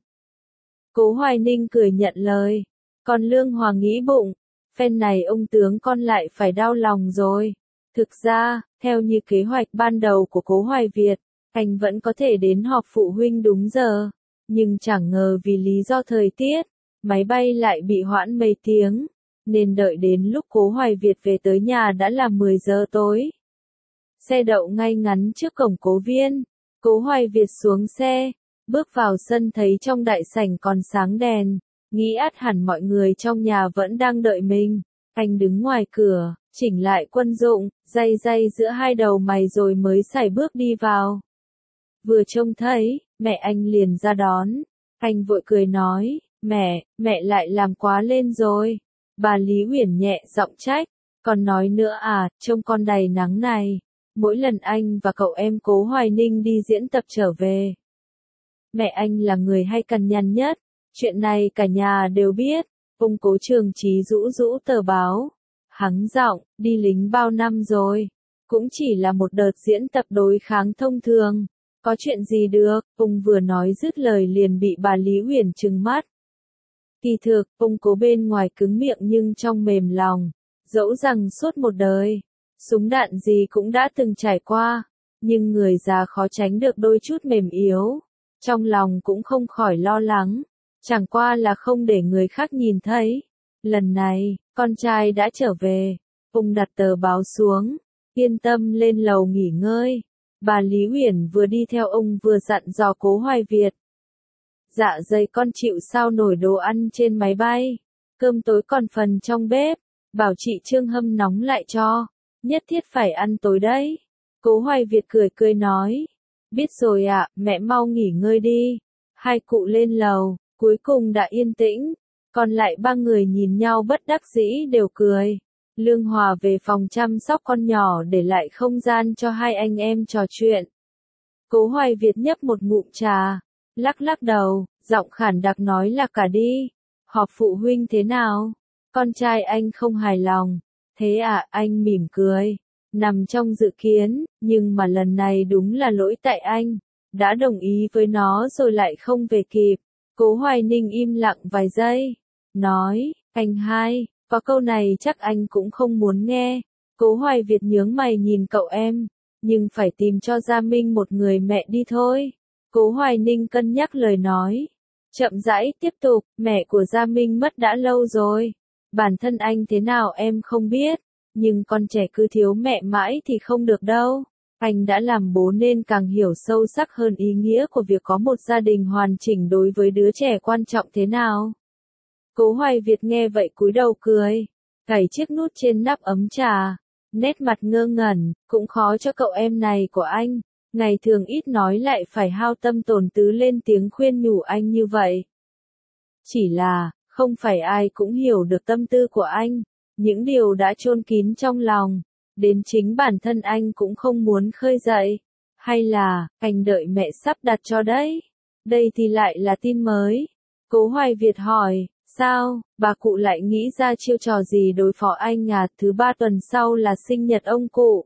Cố Hoài Ninh cười nhận lời. Còn Lương Hòa nghĩ bụng, phen này ông tướng con lại phải đau lòng rồi. Thực ra, theo như kế hoạch ban đầu của Cố Hoài Việt, anh vẫn có thể đến họp phụ huynh đúng giờ. Nhưng chẳng ngờ vì lý do thời tiết, máy bay lại bị hoãn mấy tiếng, nên đợi đến lúc Cố Hoài Việt về tới nhà đã là mười giờ tối. Xe đậu ngay ngắn trước cổng Cố Viên, Cố Hoài Việt xuống xe, bước vào sân thấy trong đại sảnh còn sáng đèn, nghĩ ắt hẳn mọi người trong nhà vẫn đang đợi mình. Anh đứng ngoài cửa, chỉnh lại quân dụng, day day giữa hai đầu mày rồi mới sải bước đi vào. Vừa trông thấy, mẹ anh liền ra đón. Anh vội cười nói, mẹ, mẹ lại làm quá lên rồi. Bà Lý Uyển nhẹ giọng trách, còn nói nữa à, trông con đầy nắng này. Mỗi lần anh và cậu em Cố Hoài Ninh đi diễn tập trở về, mẹ anh là người hay cằn nhằn nhất. Chuyện này cả nhà đều biết. Ông Cố Trường Chí rũ rũ tờ báo, hắng giọng, đi lính bao năm rồi, cũng chỉ là một đợt diễn tập đối kháng thông thường. Có chuyện gì được, ông vừa nói dứt lời liền bị bà Lý Uyển trừng mắt. Kỳ thực, ông Cố bên ngoài cứng miệng nhưng trong mềm lòng, dẫu rằng suốt một đời, súng đạn gì cũng đã từng trải qua, nhưng người già khó tránh được đôi chút mềm yếu, trong lòng cũng không khỏi lo lắng, chẳng qua là không để người khác nhìn thấy. Lần này, con trai đã trở về, ông đặt tờ báo xuống, yên tâm lên lầu nghỉ ngơi. Bà Lý Uyển vừa đi theo ông vừa dặn dò Cố Hoài Việt. Dạ dày con chịu sao nổi đồ ăn trên máy bay, cơm tối còn phần trong bếp, bảo chị Trương hâm nóng lại cho, nhất thiết phải ăn tối đấy. Cố Hoài Việt cười cười nói, biết rồi ạ, mẹ mau nghỉ ngơi đi. Hai cụ lên lầu, cuối cùng đã yên tĩnh, còn lại ba người nhìn nhau bất đắc dĩ đều cười. Lương Hòa về phòng chăm sóc con nhỏ để lại không gian cho hai anh em trò chuyện. Cố Hoài Việt nhấp một ngụm trà, lắc lắc đầu, giọng khản đặc nói là cả đi. Họp phụ huynh thế nào? Con trai anh không hài lòng. Thế à, anh mỉm cười. Nằm trong dự kiến, nhưng mà lần này đúng là lỗi tại anh. Đã đồng ý với nó rồi lại không về kịp. Cố Hoài Ninh im lặng vài giây. Nói, anh hai. Có câu này chắc anh cũng không muốn nghe. Cố Hoài Việt nhướng mày nhìn cậu em, nhưng phải tìm cho Gia Minh một người mẹ đi thôi. Cố Hoài Ninh cân nhắc lời nói, chậm rãi tiếp tục, mẹ của Gia Minh mất đã lâu rồi. Bản thân anh thế nào em không biết, nhưng con trẻ cứ thiếu mẹ mãi thì không được đâu. Anh đã làm bố nên càng hiểu sâu sắc hơn ý nghĩa của việc có một gia đình hoàn chỉnh đối với đứa trẻ quan trọng thế nào. Cố Hoài Việt nghe vậy cúi đầu cười, cày chiếc nút trên nắp ấm trà, nét mặt ngơ ngẩn, cũng khó cho cậu em này của anh, ngày thường ít nói lại phải hao tâm tổn tứ lên tiếng khuyên nhủ anh như vậy. Chỉ là, không phải ai cũng hiểu được tâm tư của anh, những điều đã chôn kín trong lòng, đến chính bản thân anh cũng không muốn khơi dậy, hay là, anh đợi mẹ sắp đặt cho đấy. Đây thì lại là tin mới. Cố Hoài Việt hỏi, sao, bà cụ lại nghĩ ra chiêu trò gì đối phó anh à? Thứ ba tuần sau là sinh nhật ông cụ.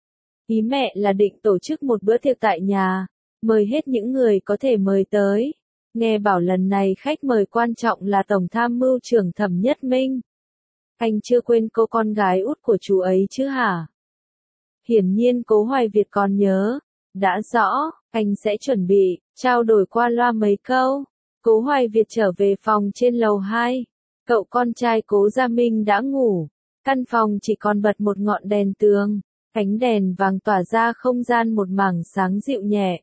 Ý mẹ là định tổ chức một bữa tiệc tại nhà, mời hết những người có thể mời tới. Nghe bảo lần này khách mời quan trọng là Tổng Tham mưu trưởng Thẩm Nhất Minh. Anh chưa quên cô con gái út của chú ấy chứ hả? Hiển nhiên Cố Hoài Việt còn nhớ, Đã rõ, anh sẽ chuẩn bị, trao đổi qua loa mấy câu. Cố Hoài Việt trở về phòng trên lầu hai. Cậu con trai Cố Gia Minh đã ngủ. Căn phòng chỉ còn bật một ngọn đèn tường. Ánh đèn vàng tỏa ra không gian một mảng sáng dịu nhẹ.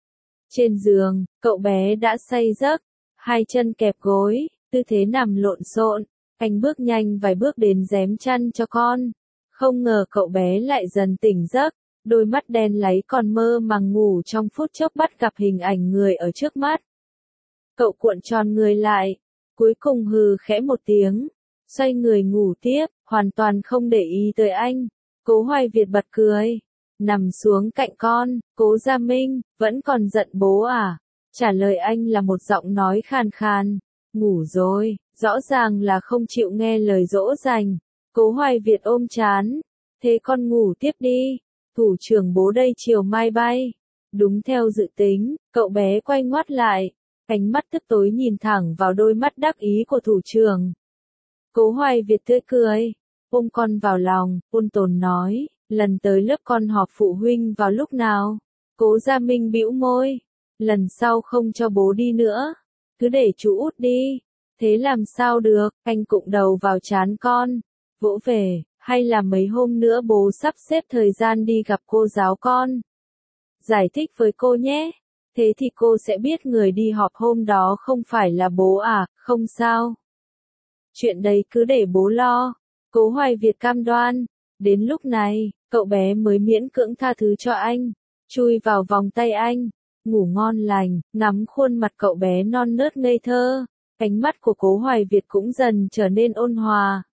Trên giường, cậu bé đã say giấc. Hai chân kẹp gối, tư thế nằm lộn xộn. Anh bước nhanh vài bước đến rém chăn cho con. Không ngờ cậu bé lại dần tỉnh giấc. Đôi mắt đen láy còn mơ màng ngủ trong phút chốc bắt gặp hình ảnh người ở trước mắt. Cậu cuộn tròn người lại, cuối cùng hừ khẽ một tiếng, xoay người ngủ tiếp, hoàn toàn không để ý tới anh. Cố Hoài Việt bật cười, nằm xuống cạnh con. Cố Gia Minh, vẫn còn giận bố à? Trả lời anh là một giọng nói khàn khàn. Ngủ rồi, rõ ràng là không chịu nghe lời dỗ dành. Cố Hoài Việt ôm chán. Thế con ngủ tiếp đi. Thủ trưởng bố đây chiều mai bay. Đúng theo dự tính, cậu bé quay ngoắt lại. Ánh mắt tức tối nhìn thẳng vào đôi mắt đắc ý của thủ trưởng. Cố Hoài Việt tươi cười, ôm con vào lòng, ôn tồn nói, lần tới lớp con họp phụ huynh vào lúc nào? Cố Gia Minh bĩu môi, lần sau không cho bố đi nữa, cứ để chú út đi. Thế làm sao được, anh cụng đầu vào trán con, vỗ về, hay là mấy hôm nữa bố sắp xếp thời gian đi gặp cô giáo con. Giải thích với cô nhé. Thế thì cô sẽ biết người đi họp hôm đó không phải là bố à, không sao. Chuyện đấy cứ để bố lo. Cố Hoài Việt cam đoan. Đến lúc này, cậu bé mới miễn cưỡng tha thứ cho anh. Chui vào vòng tay anh. Ngủ ngon lành, ngắm khuôn mặt cậu bé non nớt ngây thơ. Ánh mắt của Cố Hoài Việt cũng dần trở nên ôn hòa.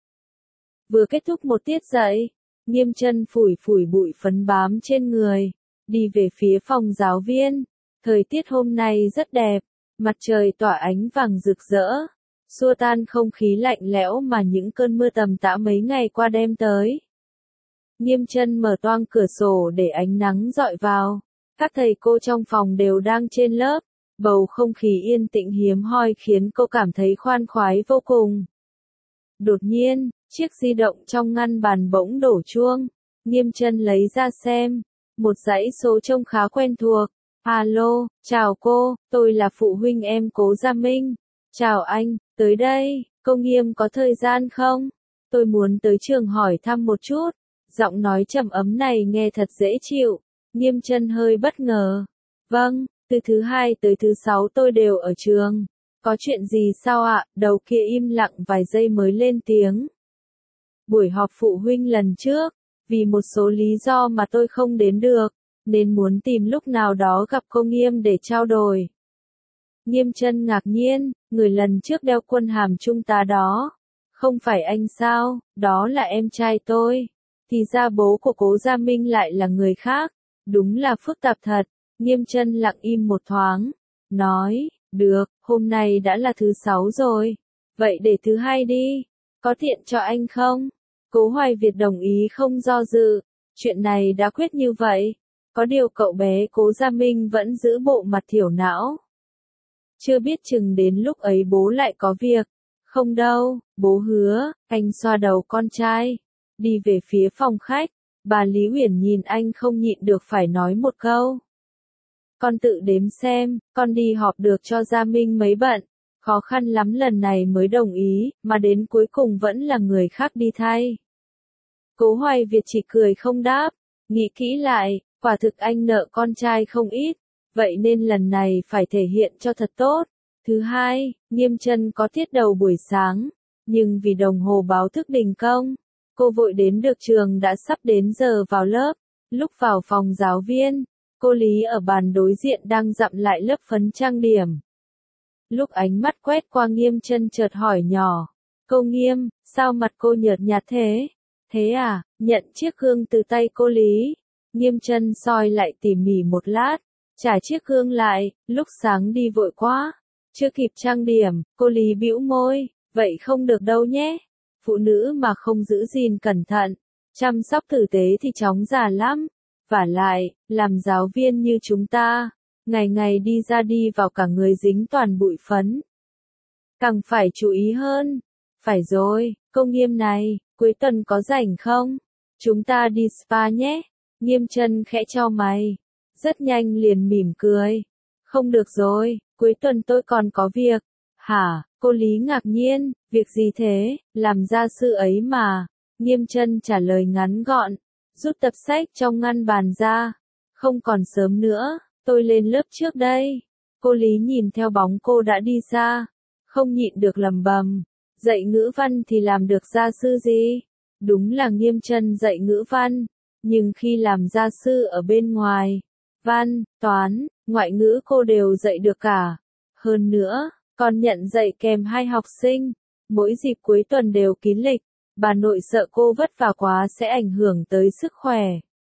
Vừa kết thúc một tiết dạy, Nghiêm Chân phủi phủi bụi phấn bám trên người. Đi về phía phòng giáo viên. Thời tiết hôm nay rất đẹp, mặt trời tỏa ánh vàng rực rỡ, xua tan không khí lạnh lẽo mà những cơn mưa tầm tã mấy ngày qua đem tới. Nghiêm Chân mở toang cửa sổ để ánh nắng dọi vào. Các thầy cô trong phòng đều đang trên lớp, bầu không khí yên tĩnh hiếm hoi khiến cô cảm thấy khoan khoái vô cùng. Đột nhiên, chiếc di động trong ngăn bàn bỗng đổ chuông. Nghiêm Chân lấy ra xem, một dãy số trông khá quen thuộc. Alo, chào cô, tôi là phụ huynh em Cố Gia Minh. Chào anh, tới đây, cô Nghiêm có thời gian không? Tôi muốn tới trường hỏi thăm một chút. Giọng nói trầm ấm này nghe thật dễ chịu. Nghiêm Chân hơi bất ngờ. Vâng, từ thứ hai tới thứ sáu tôi đều ở trường. Có chuyện gì sao ạ? Đầu kia im lặng vài giây mới lên tiếng. Buổi họp phụ huynh lần trước, vì một số lý do mà tôi không đến được, nên muốn tìm lúc nào đó gặp cô Nghiêm để trao đổi. Nghiêm Chân ngạc nhiên, người lần trước đeo quân hàm trung tá đó. Không phải anh sao, đó là em trai tôi. Thì ra bố của Cố Gia Minh lại là người khác. Đúng là phức tạp thật. Nghiêm Chân lặng im một thoáng. Nói, được, hôm nay đã là thứ sáu rồi. Vậy để thứ hai đi. Có tiện cho anh không? Cố Hoài Việt đồng ý không do dự. Chuyện này đã quyết như vậy. Có điều cậu bé Cố Gia Minh vẫn giữ bộ mặt thiểu não. Chưa biết chừng đến lúc ấy bố lại có việc. Không đâu, bố hứa. Anh xoa đầu con trai. Đi về phía phòng khách. Bà Lý Uyển nhìn anh không nhịn được phải nói một câu. Con tự đếm xem, con đi họp được cho Gia Minh mấy bận. Khó khăn lắm lần này mới đồng ý, mà đến cuối cùng vẫn là người khác đi thay. Cố Hoài Việt chỉ cười không đáp. Nghĩ kỹ lại, quả thực anh nợ con trai không ít. Vậy nên lần này phải thể hiện cho thật tốt. Thứ hai, Nghiêm Chân có tiết đầu buổi sáng. Nhưng vì đồng hồ báo thức đình công, cô vội đến được trường đã sắp đến giờ vào lớp. Lúc vào phòng giáo viên, cô Lý ở bàn đối diện đang dặm lại lớp phấn trang điểm. Lúc ánh mắt quét qua Nghiêm Chân chợt hỏi nhỏ. Cô Nghiêm, sao mặt cô nhợt nhạt thế? Thế à, nhận chiếc gương từ tay cô Lý. Nghiêm Chân soi lại tỉ mỉ một lát. Trả chiếc gương lại, lúc sáng đi vội quá. Chưa kịp trang điểm, cô Lý bĩu môi. Vậy không được đâu nhé. Phụ nữ mà không giữ gìn cẩn thận, chăm sóc tử tế thì chóng già lắm. Vả lại, làm giáo viên như chúng ta, ngày ngày đi ra đi vào cả người dính toàn bụi phấn. Càng phải chú ý hơn. Phải rồi, cô Nghiêm này, cuối tuần có rảnh không? Chúng ta đi spa nhé. Nghiêm Chân khẽ chau mày. rất nhanh liền mỉm cười. Không được rồi, cuối tuần tôi còn có việc. Hả, cô Lý ngạc nhiên, việc gì thế, làm gia sư ấy mà. Nghiêm Chân trả lời ngắn gọn, rút tập sách trong ngăn bàn ra. Không còn sớm nữa, tôi lên lớp trước đây. Cô Lý nhìn theo bóng cô đã đi xa, không nhịn được lẩm bẩm, dạy ngữ văn thì làm được gia sư gì? Đúng là Nghiêm Chân dạy ngữ văn, nhưng khi làm gia sư ở bên ngoài, văn, toán, ngoại ngữ cô đều dạy được cả. Hơn nữa, còn nhận dạy kèm hai học sinh, mỗi dịp cuối tuần đều kín lịch. Bà nội sợ cô vất vả quá sẽ ảnh hưởng tới sức khỏe.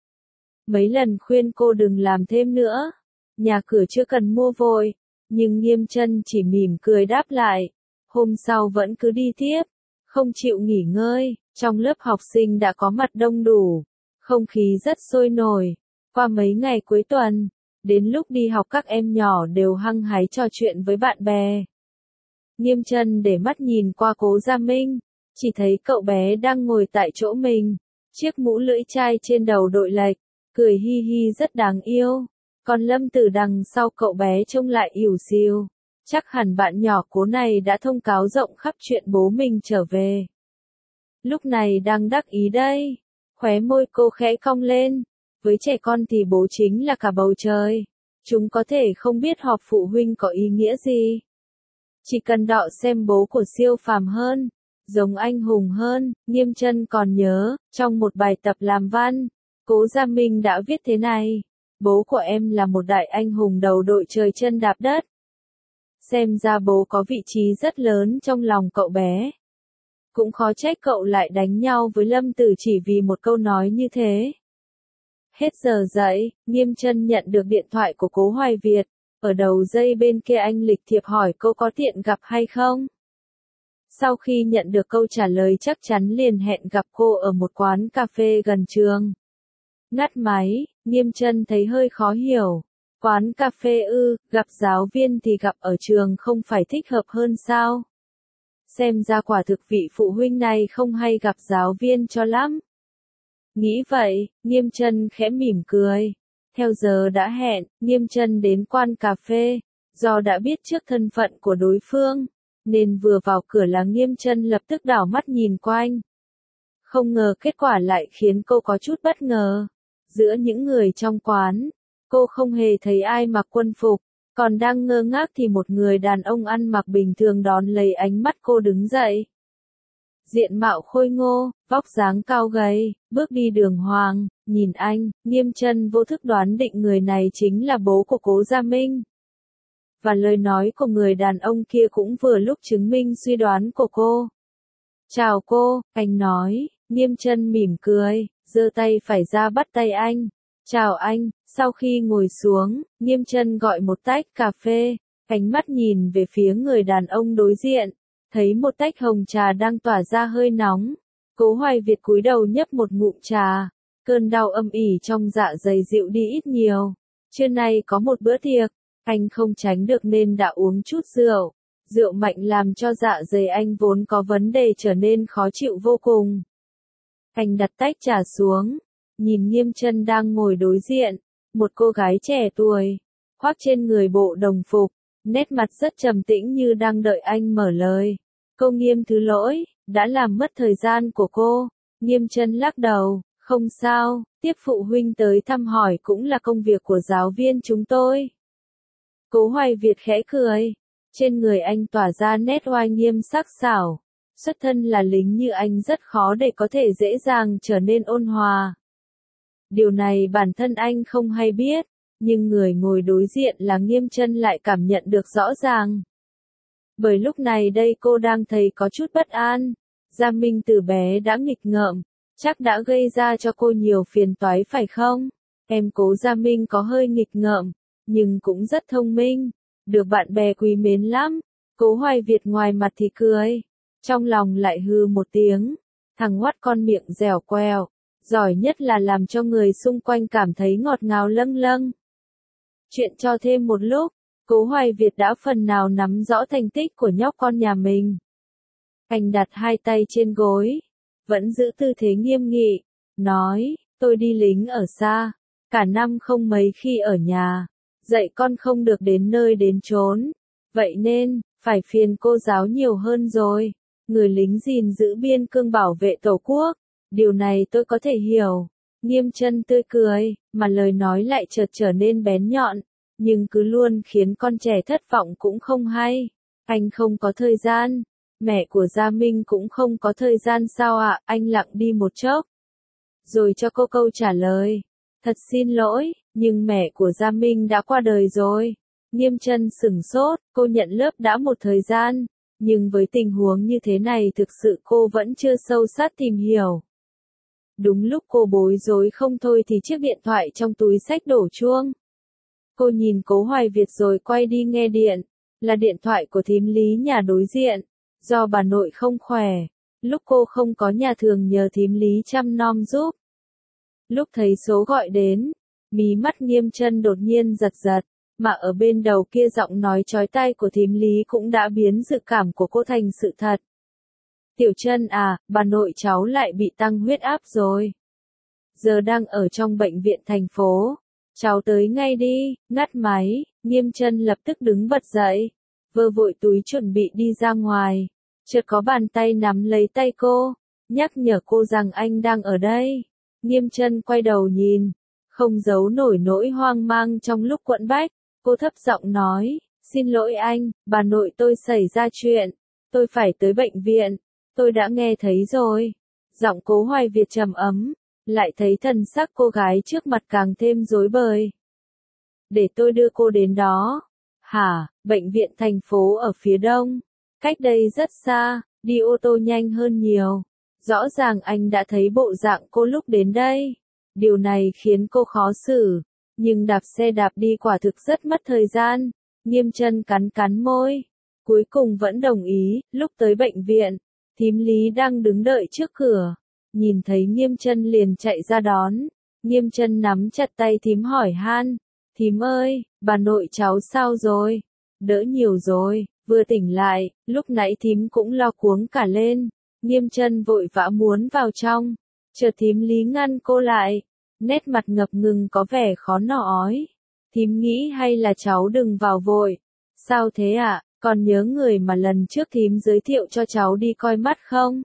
Mấy lần khuyên cô đừng làm thêm nữa, nhà cửa chưa cần mua vội, nhưng Nghiêm Chân chỉ mỉm cười đáp lại. Hôm sau vẫn cứ đi tiếp, không chịu nghỉ ngơi. Trong lớp học sinh đã có mặt đông đủ, không khí rất sôi nổi. Qua mấy ngày cuối tuần, đến lúc đi học các em nhỏ đều hăng hái trò chuyện với bạn bè. Nghiêm Chân để mắt nhìn qua Cố Gia Minh, chỉ thấy cậu bé đang ngồi tại chỗ mình, chiếc mũ lưỡi chai trên đầu đội lệch, cười hi hi rất đáng yêu. Còn Lâm Tử đằng sau cậu bé trông lại ỉu xìu, chắc hẳn bạn nhỏ Cố này đã thông cáo rộng khắp chuyện bố mình trở về. Lúc này đang đắc ý đây, khóe môi cô khẽ cong lên, với trẻ con thì bố chính là cả bầu trời, chúng có thể không biết họp phụ huynh có ý nghĩa gì. Chỉ cần đọ xem bố của siêu phàm hơn, giống anh hùng hơn. Nghiêm Chân còn nhớ, trong một bài tập làm văn, Cố Gia Minh đã viết thế này: bố của em là một đại anh hùng đầu đội trời chân đạp đất. Xem ra bố có vị trí rất lớn trong lòng cậu bé. Cũng khó trách cậu lại đánh nhau với Lâm Tử chỉ vì một câu nói như thế. Hết giờ dạy, Nghiêm Chân nhận được điện thoại của Cố Hoài Việt. Ở đầu dây bên kia anh lịch thiệp hỏi cô có tiện gặp hay không. Sau khi nhận được câu trả lời chắc chắn liền hẹn gặp cô ở một quán cà phê gần trường. Ngắt máy, Nghiêm Chân thấy hơi khó hiểu. Quán cà phê ư, gặp giáo viên thì gặp ở trường không phải thích hợp hơn sao? Xem ra quả thực vị phụ huynh này không hay gặp giáo viên cho lắm. Nghĩ vậy, Nghiêm Chân khẽ mỉm cười. Theo giờ đã hẹn, Nghiêm Chân đến quán cà phê. Do đã biết trước thân phận của đối phương, nên vừa vào cửa là Nghiêm Chân lập tức đảo mắt nhìn quanh. Không ngờ kết quả lại khiến cô có chút bất ngờ. Giữa những người trong quán, cô không hề thấy ai mặc quân phục, còn đang ngơ ngác thì một người đàn ông ăn mặc bình thường đón lấy ánh mắt cô đứng dậy. Diện mạo khôi ngô, vóc dáng cao gầy, bước đi đường hoàng, nhìn anh, Nghiêm Chân vô thức đoán định người này chính là bố của Cố Gia Minh. Và lời nói của người đàn ông kia cũng vừa lúc chứng minh suy đoán của cô. Chào cô, anh nói. Nghiêm Chân mỉm cười, giơ tay phải ra bắt tay anh. Chào anh. Sau khi ngồi xuống, Nghiêm Chân gọi một tách cà phê, ánh mắt nhìn về phía người đàn ông đối diện, thấy một tách hồng trà đang tỏa ra hơi nóng. Cố Hoài Việt cúi đầu nhấp một ngụm trà, cơn đau âm ỉ trong dạ dày dịu đi ít nhiều. Trưa nay có một bữa tiệc, anh không tránh được nên đã uống chút rượu. Rượu mạnh làm cho dạ dày anh vốn có vấn đề trở nên khó chịu vô cùng. Anh đặt tách trà xuống, nhìn Nghiêm Chân đang ngồi đối diện, một cô gái trẻ tuổi, khoác trên người bộ đồng phục, nét mặt rất trầm tĩnh như đang đợi anh mở lời. Cô Nghiêm thứ lỗi, đã làm mất thời gian của cô. Nghiêm Chân lắc đầu, không sao, tiếp phụ huynh tới thăm hỏi cũng là công việc của giáo viên chúng tôi. Cố Hoài Việt khẽ cười, trên người anh tỏa ra nét oai nghiêm sắc sảo. Xuất thân là lính như anh rất khó để có thể dễ dàng trở nên ôn hòa. Điều này bản thân anh không hay biết, nhưng người ngồi đối diện là Nghiêm Chân lại cảm nhận được rõ ràng. Bởi lúc này đây cô đang thấy có chút bất an. Gia Minh từ bé đã nghịch ngợm, chắc đã gây ra cho cô nhiều phiền toái phải không? Em Cố Gia Minh có hơi nghịch ngợm, nhưng cũng rất thông minh, được bạn bè quý mến lắm. Cố Hoài Việt ngoài mặt thì cười, trong lòng lại hư một tiếng. Thằng Hoắt con miệng dẻo quẹo, giỏi nhất là làm cho người xung quanh cảm thấy ngọt ngào lâng lâng. Chuyện cho thêm một lúc, Cố Hoài Việt đã phần nào nắm rõ thành tích của nhóc con nhà mình. Anh đặt hai tay trên gối, vẫn giữ tư thế nghiêm nghị, nói, tôi đi lính ở xa, cả năm không mấy khi ở nhà, dạy con không được đến nơi đến chốn, vậy nên, phải phiền cô giáo nhiều hơn rồi. Người lính gìn giữ biên cương bảo vệ tổ quốc, điều này tôi có thể hiểu. Nghiêm Chân tươi cười, mà lời nói lại chợt trở nên bén nhọn, nhưng cứ luôn khiến con trẻ thất vọng cũng không hay. Anh không có thời gian, mẹ của Gia Minh cũng không có thời gian sao ạ? Anh lặng đi một chốc, rồi cho cô câu trả lời. Thật xin lỗi, nhưng mẹ của Gia Minh đã qua đời rồi. Nghiêm Chân sửng sốt, cô nhận lớp đã một thời gian, nhưng với tình huống như thế này thực sự cô vẫn chưa sâu sát tìm hiểu. Đúng lúc cô bối rối không thôi thì chiếc điện thoại trong túi xách đổ chuông. Cô nhìn Cố Hoài Việt rồi quay đi nghe điện, là điện thoại của thím Lý nhà đối diện, do bà nội không khỏe, lúc cô không có nhà thường nhờ thím Lý chăm nom giúp. Lúc thấy số gọi đến, mí mắt Nghiêm Chân đột nhiên giật giật, mà ở bên đầu kia giọng nói chói tai của thím Lý cũng đã biến dự cảm của cô thành sự thật. Tiểu Chân à, bà nội cháu lại bị tăng huyết áp rồi. Giờ đang ở trong bệnh viện thành phố. Cháu tới ngay đi, ngắt máy. Nghiêm Chân lập tức đứng bật dậy, vơ vội túi chuẩn bị đi ra ngoài. Chợt có bàn tay nắm lấy tay cô, nhắc nhở cô rằng anh đang ở đây. Nghiêm Chân quay đầu nhìn, không giấu nổi nỗi hoang mang trong lúc quẫn bách. Cô thấp giọng nói, xin lỗi anh, bà nội tôi xảy ra chuyện, tôi phải tới bệnh viện, tôi đã nghe thấy rồi. Giọng Cố Hoài Việt trầm ấm, lại thấy thần sắc cô gái trước mặt càng thêm rối bời. Để tôi đưa cô đến đó. Hả, bệnh viện thành phố ở phía đông, cách đây rất xa, đi ô tô nhanh hơn nhiều. Rõ ràng anh đã thấy bộ dạng cô lúc đến đây. Điều này khiến cô khó xử, nhưng đạp xe đạp đi quả thực rất mất thời gian. Nghiêm Chân cắn cắn môi, cuối cùng vẫn đồng ý. Lúc tới bệnh viện, thím Lý đang đứng đợi trước cửa, nhìn thấy Nghiêm Chân liền chạy ra đón. Nghiêm Chân nắm chặt tay thím hỏi han, thím ơi, bà nội cháu sao rồi? Đỡ nhiều rồi, vừa tỉnh lại, lúc nãy thím cũng lo cuống cả lên. Nghiêm Chân vội vã muốn vào trong, chợt thím Lý ngăn cô lại, nét mặt ngập ngừng có vẻ khó nói. Thím nghĩ hay là cháu đừng vào vội. Sao thế ạ? À? Còn nhớ người mà lần trước thím giới thiệu cho cháu đi coi mắt không?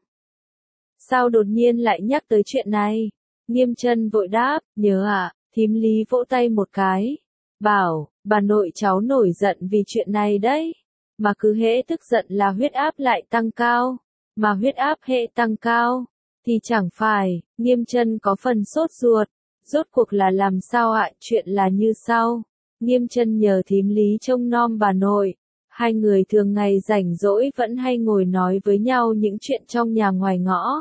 Sao đột nhiên lại nhắc tới chuyện này? Nghiêm Chân vội đáp, nhớ ạ. À? Thím Lý vỗ tay một cái, bảo, bà nội cháu nổi giận vì chuyện này đấy. Mà cứ hễ tức giận là huyết áp lại tăng cao. Mà huyết áp hệ tăng cao, thì chẳng phải. Nghiêm Chân có phần sốt ruột. Rốt cuộc là làm sao ạ? À? Chuyện là như sau. Nghiêm Chân nhờ thím Lý trông nom bà nội. Hai người thường ngày rảnh rỗi vẫn hay ngồi nói với nhau những chuyện trong nhà ngoài ngõ.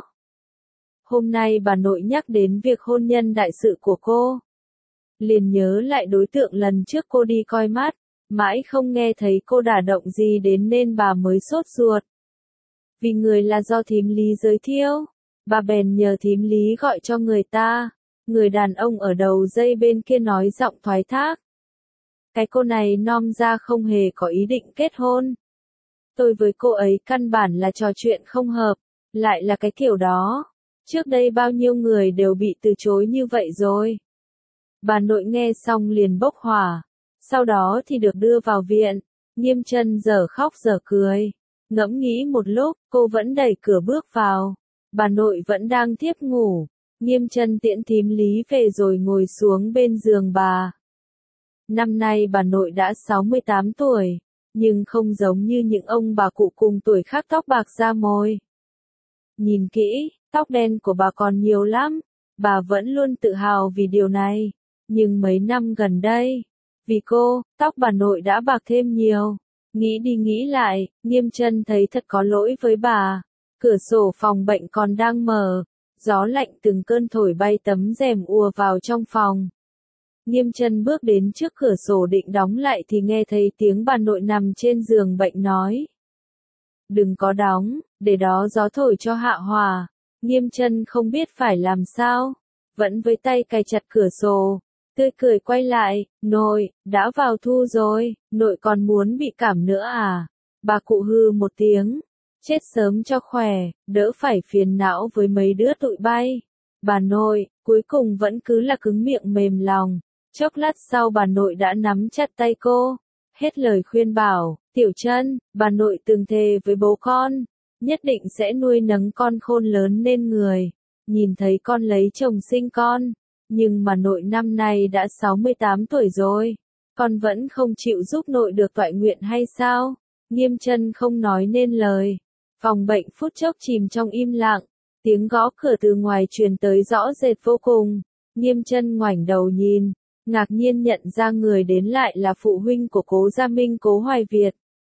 Hôm nay bà nội nhắc đến việc hôn nhân đại sự của cô. Liền nhớ lại đối tượng lần trước cô đi coi mắt, mãi không nghe thấy cô đả động gì đến nên bà mới sốt ruột. Vì người là do thím Lý giới thiệu, bà bèn nhờ thím Lý gọi cho người ta. Người đàn ông ở đầu dây bên kia nói giọng thoái thác. Cái cô này nom ra không hề có ý định kết hôn. Tôi với cô ấy căn bản là trò chuyện không hợp, lại là cái kiểu đó. Trước đây bao nhiêu người đều bị từ chối như vậy rồi. Bà nội nghe xong liền bốc hỏa, sau đó thì được đưa vào viện. Nghiêm Chân giờ khóc giờ cười, ngẫm nghĩ một lúc, cô vẫn đẩy cửa bước vào. Bà nội vẫn đang thiếp ngủ. Nghiêm Chân tiễn thím Lý về rồi ngồi xuống bên giường bà. Năm nay bà nội đã sáu mươi tám tuổi, nhưng không giống như những ông bà cụ cùng tuổi khác tóc bạc da môi. Nhìn kỹ, tóc đen của bà còn nhiều lắm, bà vẫn luôn tự hào vì điều này. Nhưng mấy năm gần đây, vì cô, tóc bà nội đã bạc thêm nhiều. Nghĩ đi nghĩ lại, Nghiêm Chân thấy thật có lỗi với bà. Cửa sổ phòng bệnh còn đang mở, gió lạnh từng cơn thổi bay tấm rèm ùa vào trong phòng. Nghiêm Chân bước đến trước cửa sổ định đóng lại thì nghe thấy tiếng bà nội nằm trên giường bệnh nói. Đừng có đóng, để đó gió thổi cho hạ hòa. Nghiêm Chân không biết phải làm sao, vẫn với tay cài chặt cửa sổ, tươi cười quay lại, nội, đã vào thu rồi, nội còn muốn bị cảm nữa à? Bà cụ hư một tiếng, chết sớm cho khỏe, đỡ phải phiền não với mấy đứa tụi bay. Bà nội, cuối cùng vẫn cứ là cứng miệng mềm lòng. Chốc lát sau bà nội đã nắm chặt tay cô, hết lời khuyên bảo, Tiểu Trân, bà nội từng thề với bố con, nhất định sẽ nuôi nấng con khôn lớn nên người, nhìn thấy con lấy chồng sinh con, nhưng mà nội năm nay đã sáu mươi tám tuổi rồi, con vẫn không chịu giúp nội được toại nguyện hay sao? Nghiêm Trân không nói nên lời, phòng bệnh phút chốc chìm trong im lặng, tiếng gõ cửa từ ngoài truyền tới rõ rệt vô cùng, Nghiêm Trân ngoảnh đầu nhìn, ngạc nhiên nhận ra người đến lại là phụ huynh của Cố Gia Minh Cố Hoài Việt.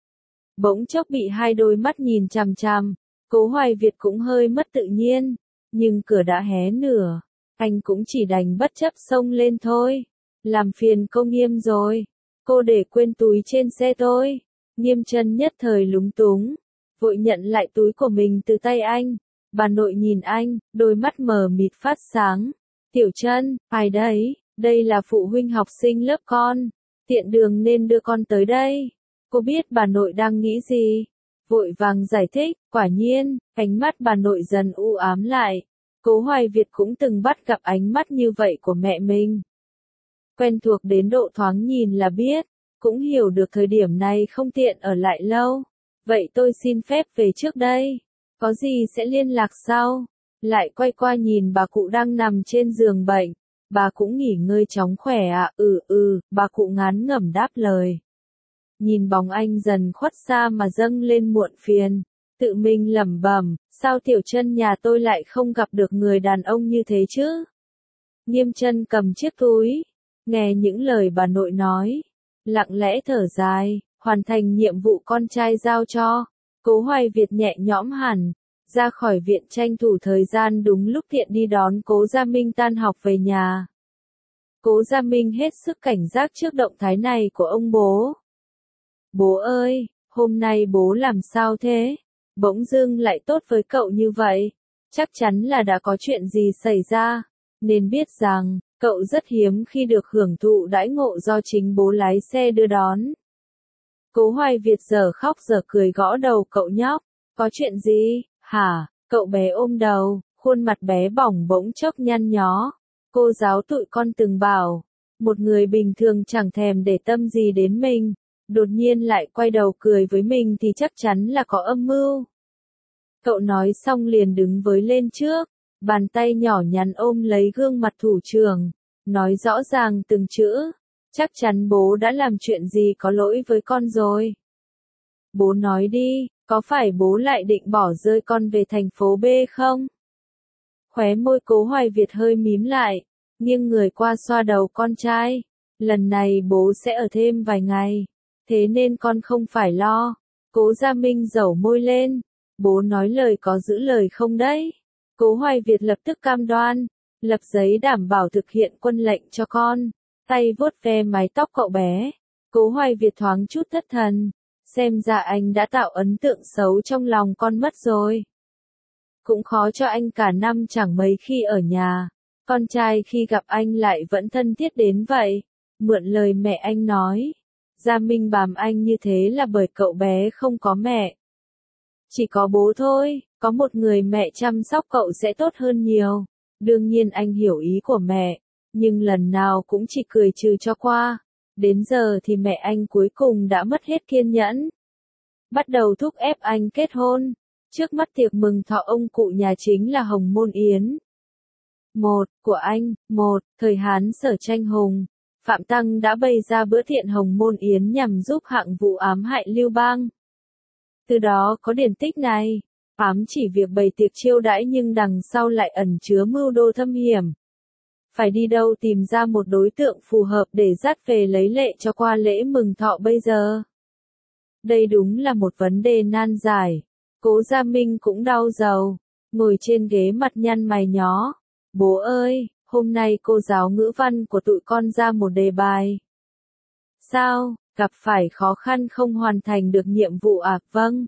Bỗng chốc bị hai đôi mắt nhìn chằm chằm, Cố Hoài Việt cũng hơi mất tự nhiên, nhưng cửa đã hé nửa, anh cũng chỉ đành bất chấp xông lên thôi. Làm phiền cô Nghiêm rồi, cô để quên túi trên xe tôi. Nghiêm Trân nhất thời lúng túng, vội nhận lại túi của mình từ tay anh. Bà nội nhìn anh, đôi mắt mờ mịt phát sáng. Tiểu Trân, ai đấy? Đây là phụ huynh học sinh lớp con, tiện đường nên đưa con tới đây. Cô biết bà nội đang nghĩ gì? Vội vàng giải thích, quả nhiên, ánh mắt bà nội dần u ám lại. Cố Hoài Việt cũng từng bắt gặp ánh mắt như vậy của mẹ mình. Quen thuộc đến độ thoáng nhìn là biết, cũng hiểu được thời điểm này không tiện ở lại lâu. Vậy tôi xin phép về trước đây, có gì sẽ liên lạc sau. Lại quay qua nhìn bà cụ đang nằm trên giường bệnh. Bà cũng nghỉ ngơi chóng khỏe à, ừ ừ, bà cụ ngán ngẩm đáp lời. Nhìn bóng anh dần khuất xa mà dâng lên muộn phiền, tự mình lẩm bẩm, sao Tiểu Trân nhà tôi lại không gặp được người đàn ông như thế chứ? Nghiêm Trân cầm chiếc túi, nghe những lời bà nội nói, lặng lẽ thở dài, hoàn thành nhiệm vụ con trai giao cho, Cố Hoài Việt nhẹ nhõm hẳn. Ra khỏi viện tranh thủ thời gian đúng lúc tiện đi đón Cố Gia Minh tan học về nhà. Cố Gia Minh hết sức cảnh giác trước động thái này của ông bố. Bố ơi, hôm nay bố làm sao thế? Bỗng dưng lại tốt với cậu như vậy. Chắc chắn là đã có chuyện gì xảy ra. Nên biết rằng, cậu rất hiếm khi được hưởng thụ đãi ngộ do chính bố lái xe đưa đón. Cố Hoài Việt giờ khóc giờ cười gõ đầu cậu nhóc. Có chuyện gì? Hả? Cậu bé ôm đầu, khuôn mặt bé bỏng bỗng chốc nhăn nhó. Cô giáo tụi con từng bảo, một người bình thường chẳng thèm để tâm gì đến mình, đột nhiên lại quay đầu cười với mình thì chắc chắn là có âm mưu. Cậu nói xong liền đứng với lên trước, bàn tay nhỏ nhắn ôm lấy gương mặt thủ trưởng, nói rõ ràng từng chữ, chắc chắn bố đã làm chuyện gì có lỗi với con rồi. Bố nói đi. Có phải bố lại định bỏ rơi con về thành phố B không? Khóe môi Cố Hoài Việt hơi mím lại, nghiêng người qua xoa đầu con trai. Lần này bố sẽ ở thêm vài ngày, thế nên con không phải lo. Cố Gia Minh dẩu môi lên, bố nói lời có giữ lời không đấy? Cố Hoài Việt lập tức cam đoan, lập giấy đảm bảo thực hiện quân lệnh cho con, tay vuốt ve mái tóc cậu bé. Cố Hoài Việt thoáng chút thất thần. Xem ra anh đã tạo ấn tượng xấu trong lòng con mất rồi. Cũng khó cho anh cả năm chẳng mấy khi ở nhà. Con trai khi gặp anh lại vẫn thân thiết đến vậy. Mượn lời mẹ anh nói. Gia Minh bàm anh như thế là bởi cậu bé không có mẹ. Chỉ có bố thôi, có một người mẹ chăm sóc cậu sẽ tốt hơn nhiều. Đương nhiên anh hiểu ý của mẹ, nhưng lần nào cũng chỉ cười trừ cho qua. Đến giờ thì mẹ anh cuối cùng đã mất hết kiên nhẫn. Bắt đầu thúc ép anh kết hôn. Trước mắt tiệc mừng thọ ông cụ nhà chính là Hồng Môn Yến. Một, của anh, một, thời Hán Sở Tranh Hùng. Phạm Tăng đã bày ra bữa thiện Hồng Môn Yến nhằm giúp hạng vụ ám hại Lưu Bang. Từ đó có điển tích này, ám chỉ việc bày tiệc chiêu đãi nhưng đằng sau lại ẩn chứa mưu đồ thâm hiểm. Phải đi đâu tìm ra một đối tượng phù hợp để dắt về lấy lệ cho qua lễ mừng thọ bây giờ? Đây đúng là một vấn đề nan giải. Cố Gia Minh cũng đau đầu, ngồi trên ghế mặt nhăn mày nhó. Bố ơi, hôm nay cô giáo ngữ văn của tụi con ra một đề bài. Sao, gặp phải khó khăn không hoàn thành được nhiệm vụ à? Vâng.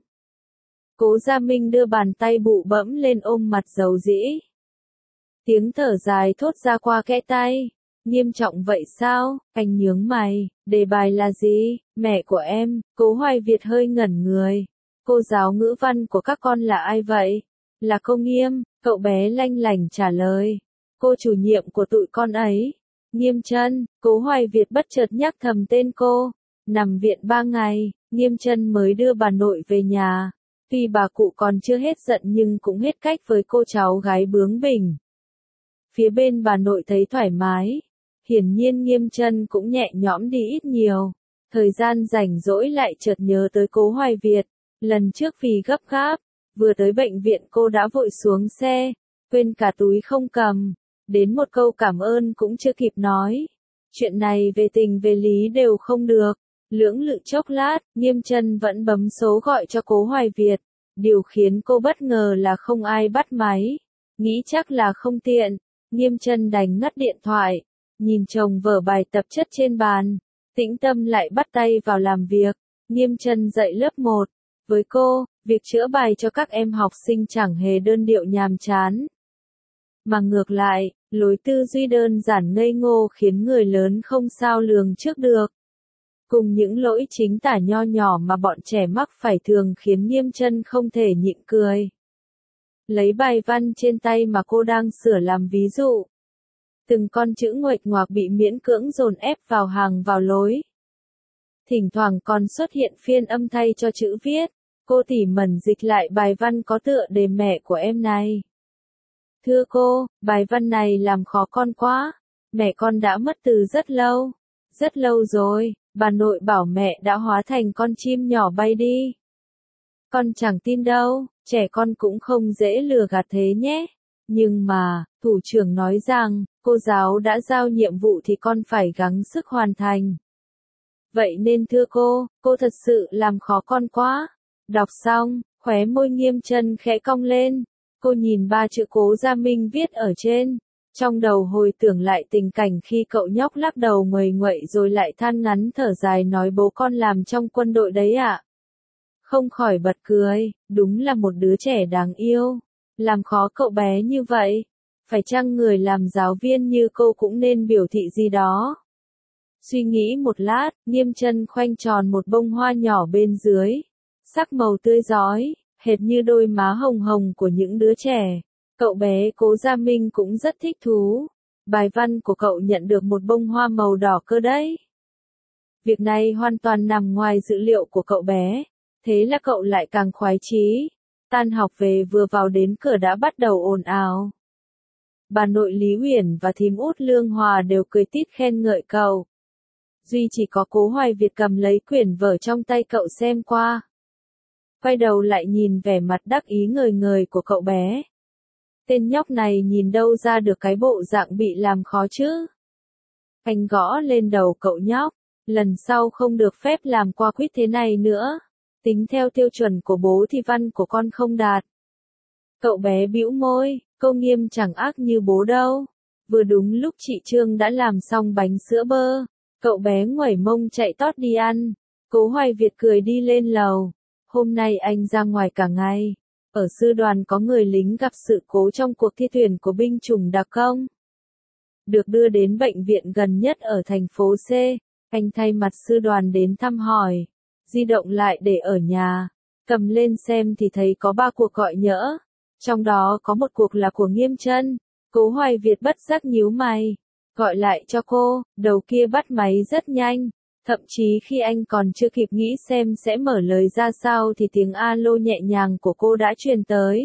Cố Gia Minh đưa bàn tay bụ bẫm lên ôm mặt dầu dĩ. Tiếng thở dài thốt ra qua kẽ tay. Nghiêm trọng vậy sao? Anh nhướng mày, đề bài là gì? Mẹ của em. Cố Hoài Việt hơi ngẩn người. Cô giáo ngữ văn của các con là ai vậy? Là cô Nghiêm, cậu bé lanh lảnh trả lời. cô chủ nhiệm của tụi con ấy. Nghiêm Chân, Cố Hoài Việt bất chợt nhắc thầm tên cô. Nằm viện ba ngày, Nghiêm Chân mới đưa bà nội về nhà. Tuy bà cụ còn chưa hết giận nhưng cũng hết cách với cô cháu gái bướng bỉnh. Phía bên bà nội thấy thoải mái. Hiển nhiên Nghiêm Chân cũng nhẹ nhõm đi ít nhiều. Thời gian rảnh rỗi lại chợt nhớ tới Cố Hoài Việt. Lần trước vì gấp gáp, vừa tới bệnh viện cô đã vội xuống xe, quên cả túi không cầm. Đến một câu cảm ơn cũng chưa kịp nói. Chuyện này về tình về lý đều không được. Lưỡng lự chốc lát, Nghiêm Chân vẫn bấm số gọi cho Cố Hoài Việt. Điều khiến cô bất ngờ là không ai bắt máy. Nghĩ chắc là không tiện, Nghiêm Chân đành ngắt điện thoại. Nhìn chồng vở bài tập chất trên bàn, tĩnh tâm lại bắt tay vào làm việc. Nghiêm Chân dạy lớp một. Với cô, việc chữa bài cho các em học sinh chẳng hề đơn điệu nhàm chán. Mà ngược lại, lối tư duy đơn giản ngây ngô khiến người lớn không sao lường trước được. Cùng những lỗi chính tả nho nhỏ mà bọn trẻ mắc phải thường khiến Nghiêm Chân không thể nhịn cười. Lấy bài văn trên tay mà cô đang sửa làm ví dụ. Từng con chữ nguệch ngoạc bị miễn cưỡng dồn ép vào hàng vào lối. Thỉnh thoảng còn xuất hiện phiên âm thay cho chữ viết. Cô tỉ mẩn dịch lại bài văn có tựa đề mẹ của em này. Thưa cô, bài văn này làm khó con quá. Mẹ con đã mất từ rất lâu. Rất lâu rồi, bà nội bảo mẹ đã hóa thành con chim nhỏ bay đi. Con chẳng tin đâu, trẻ con cũng không dễ lừa gạt thế nhé. Nhưng mà, thủ trưởng nói rằng, cô giáo đã giao nhiệm vụ thì con phải gắng sức hoàn thành. Vậy nên thưa cô, cô thật sự làm khó con quá. Đọc xong, khóe môi Nghiêm Chân khẽ cong lên. Cô nhìn ba chữ Cố Gia Minh viết ở trên. Trong đầu hồi tưởng lại tình cảnh khi cậu nhóc lắc đầu nguầy nguậy rồi lại than ngắn thở dài nói bố con làm trong quân đội đấy ạ. Không khỏi bật cười, đúng là một đứa trẻ đáng yêu. Làm khó cậu bé như vậy. Phải chăng người làm giáo viên như cô cũng nên biểu thị gì đó? Suy nghĩ một lát, Nghiêm Chân khoanh tròn một bông hoa nhỏ bên dưới. Sắc màu tươi rói, hệt như đôi má hồng hồng của những đứa trẻ. Cậu bé Cố Gia Minh cũng rất thích thú. Bài văn của cậu nhận được một bông hoa màu đỏ cơ đấy. Việc này hoàn toàn nằm ngoài dự liệu của cậu bé. Thế là cậu lại càng khoái chí. Tan học về vừa vào đến cửa đã bắt đầu ồn ào. Bà nội Lý Uyển và thím út Lương Hòa đều cười tít khen ngợi cậu. Duy chỉ có Cố Hoài Việt cầm lấy quyển vở trong tay cậu xem qua. Quay đầu lại nhìn vẻ mặt đắc ý ngời ngời của cậu bé. Tên nhóc này nhìn đâu ra được cái bộ dạng bị làm khó chứ. Anh gõ lên đầu cậu nhóc. Lần sau không được phép làm qua quýt thế này nữa. Tính theo tiêu chuẩn của bố thì văn của con không đạt. Cậu bé bĩu môi, câu Nghiêm chẳng ác như bố đâu. Vừa đúng lúc chị Trương đã làm xong bánh sữa bơ. Cậu bé nguẩy mông chạy tót đi ăn. Cố Hoài Việt cười đi lên lầu. Hôm nay anh ra ngoài cả ngày. Ở sư đoàn có người lính gặp sự cố trong cuộc thi tuyển của binh chủng đặc công. Được đưa đến bệnh viện gần nhất ở thành phố C. Anh thay mặt sư đoàn đến thăm hỏi. Di động lại để ở nhà. Cầm lên xem thì thấy có ba cuộc gọi nhỡ. Trong đó có một cuộc là của Nghiêm Chân. Cố Hoài Việt bất giác nhíu mày. Gọi lại cho cô, đầu kia bắt máy rất nhanh. Thậm chí khi anh còn chưa kịp nghĩ xem sẽ mở lời ra sao thì tiếng alo nhẹ nhàng của cô đã truyền tới.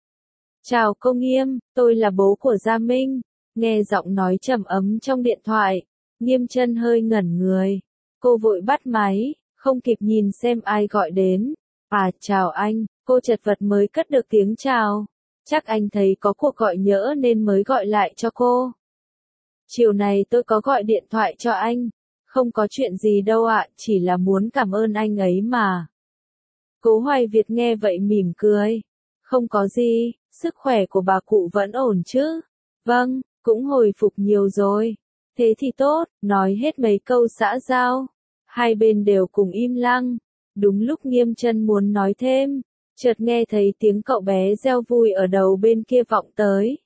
Chào cô Nghiêm, tôi là bố của Gia Minh. Nghe giọng nói trầm ấm trong điện thoại. Nghiêm Chân hơi ngẩn người. Cô vội bắt máy, không kịp nhìn xem ai gọi đến. À chào anh, cô chật vật mới cất được tiếng chào. Chắc anh thấy có cuộc gọi nhỡ nên mới gọi lại cho cô. Chiều này tôi có gọi điện thoại cho anh. Không có chuyện gì đâu ạ, chỉ là muốn cảm ơn anh ấy mà. Cố Hoài Việt nghe vậy mỉm cười. Không có gì, sức khỏe của bà cụ vẫn ổn chứ? Vâng, cũng hồi phục nhiều rồi. Thế thì tốt, nói hết mấy câu xã giao. Hai bên đều cùng im lặng. Đúng lúc Nghiêm Chân muốn nói thêm, chợt nghe thấy tiếng cậu bé reo vui ở đầu bên kia vọng tới.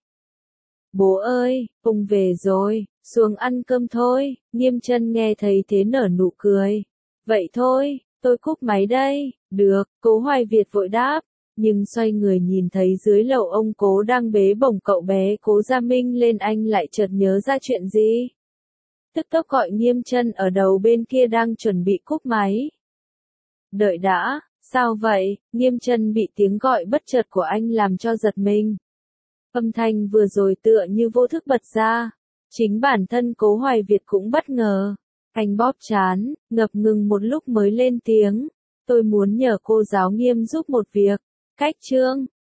Bố ơi, ông về rồi, xuống ăn cơm thôi. Nghiêm Chân nghe thấy thế nở nụ cười. Vậy thôi, tôi cúp máy đây. Được, Cố Hoài Việt vội đáp. Nhưng xoay người nhìn thấy dưới lầu ông Cố đang bế bổng cậu bé Cố Gia Minh lên, anh lại chợt nhớ ra chuyện gì. Tức tốc gọi Nghiêm Chân ở đầu bên kia đang chuẩn bị cúp máy. Đợi đã, sao vậy? Nghiêm Chân bị tiếng gọi bất chợt của anh làm cho giật mình. Âm thanh vừa rồi tựa như vô thức bật ra. Chính bản thân Cố Hoài Việt cũng bất ngờ. Anh bóp trán, ngập ngừng một lúc mới lên tiếng. Tôi muốn nhờ cô giáo Nghiêm giúp một việc. Cách Trương,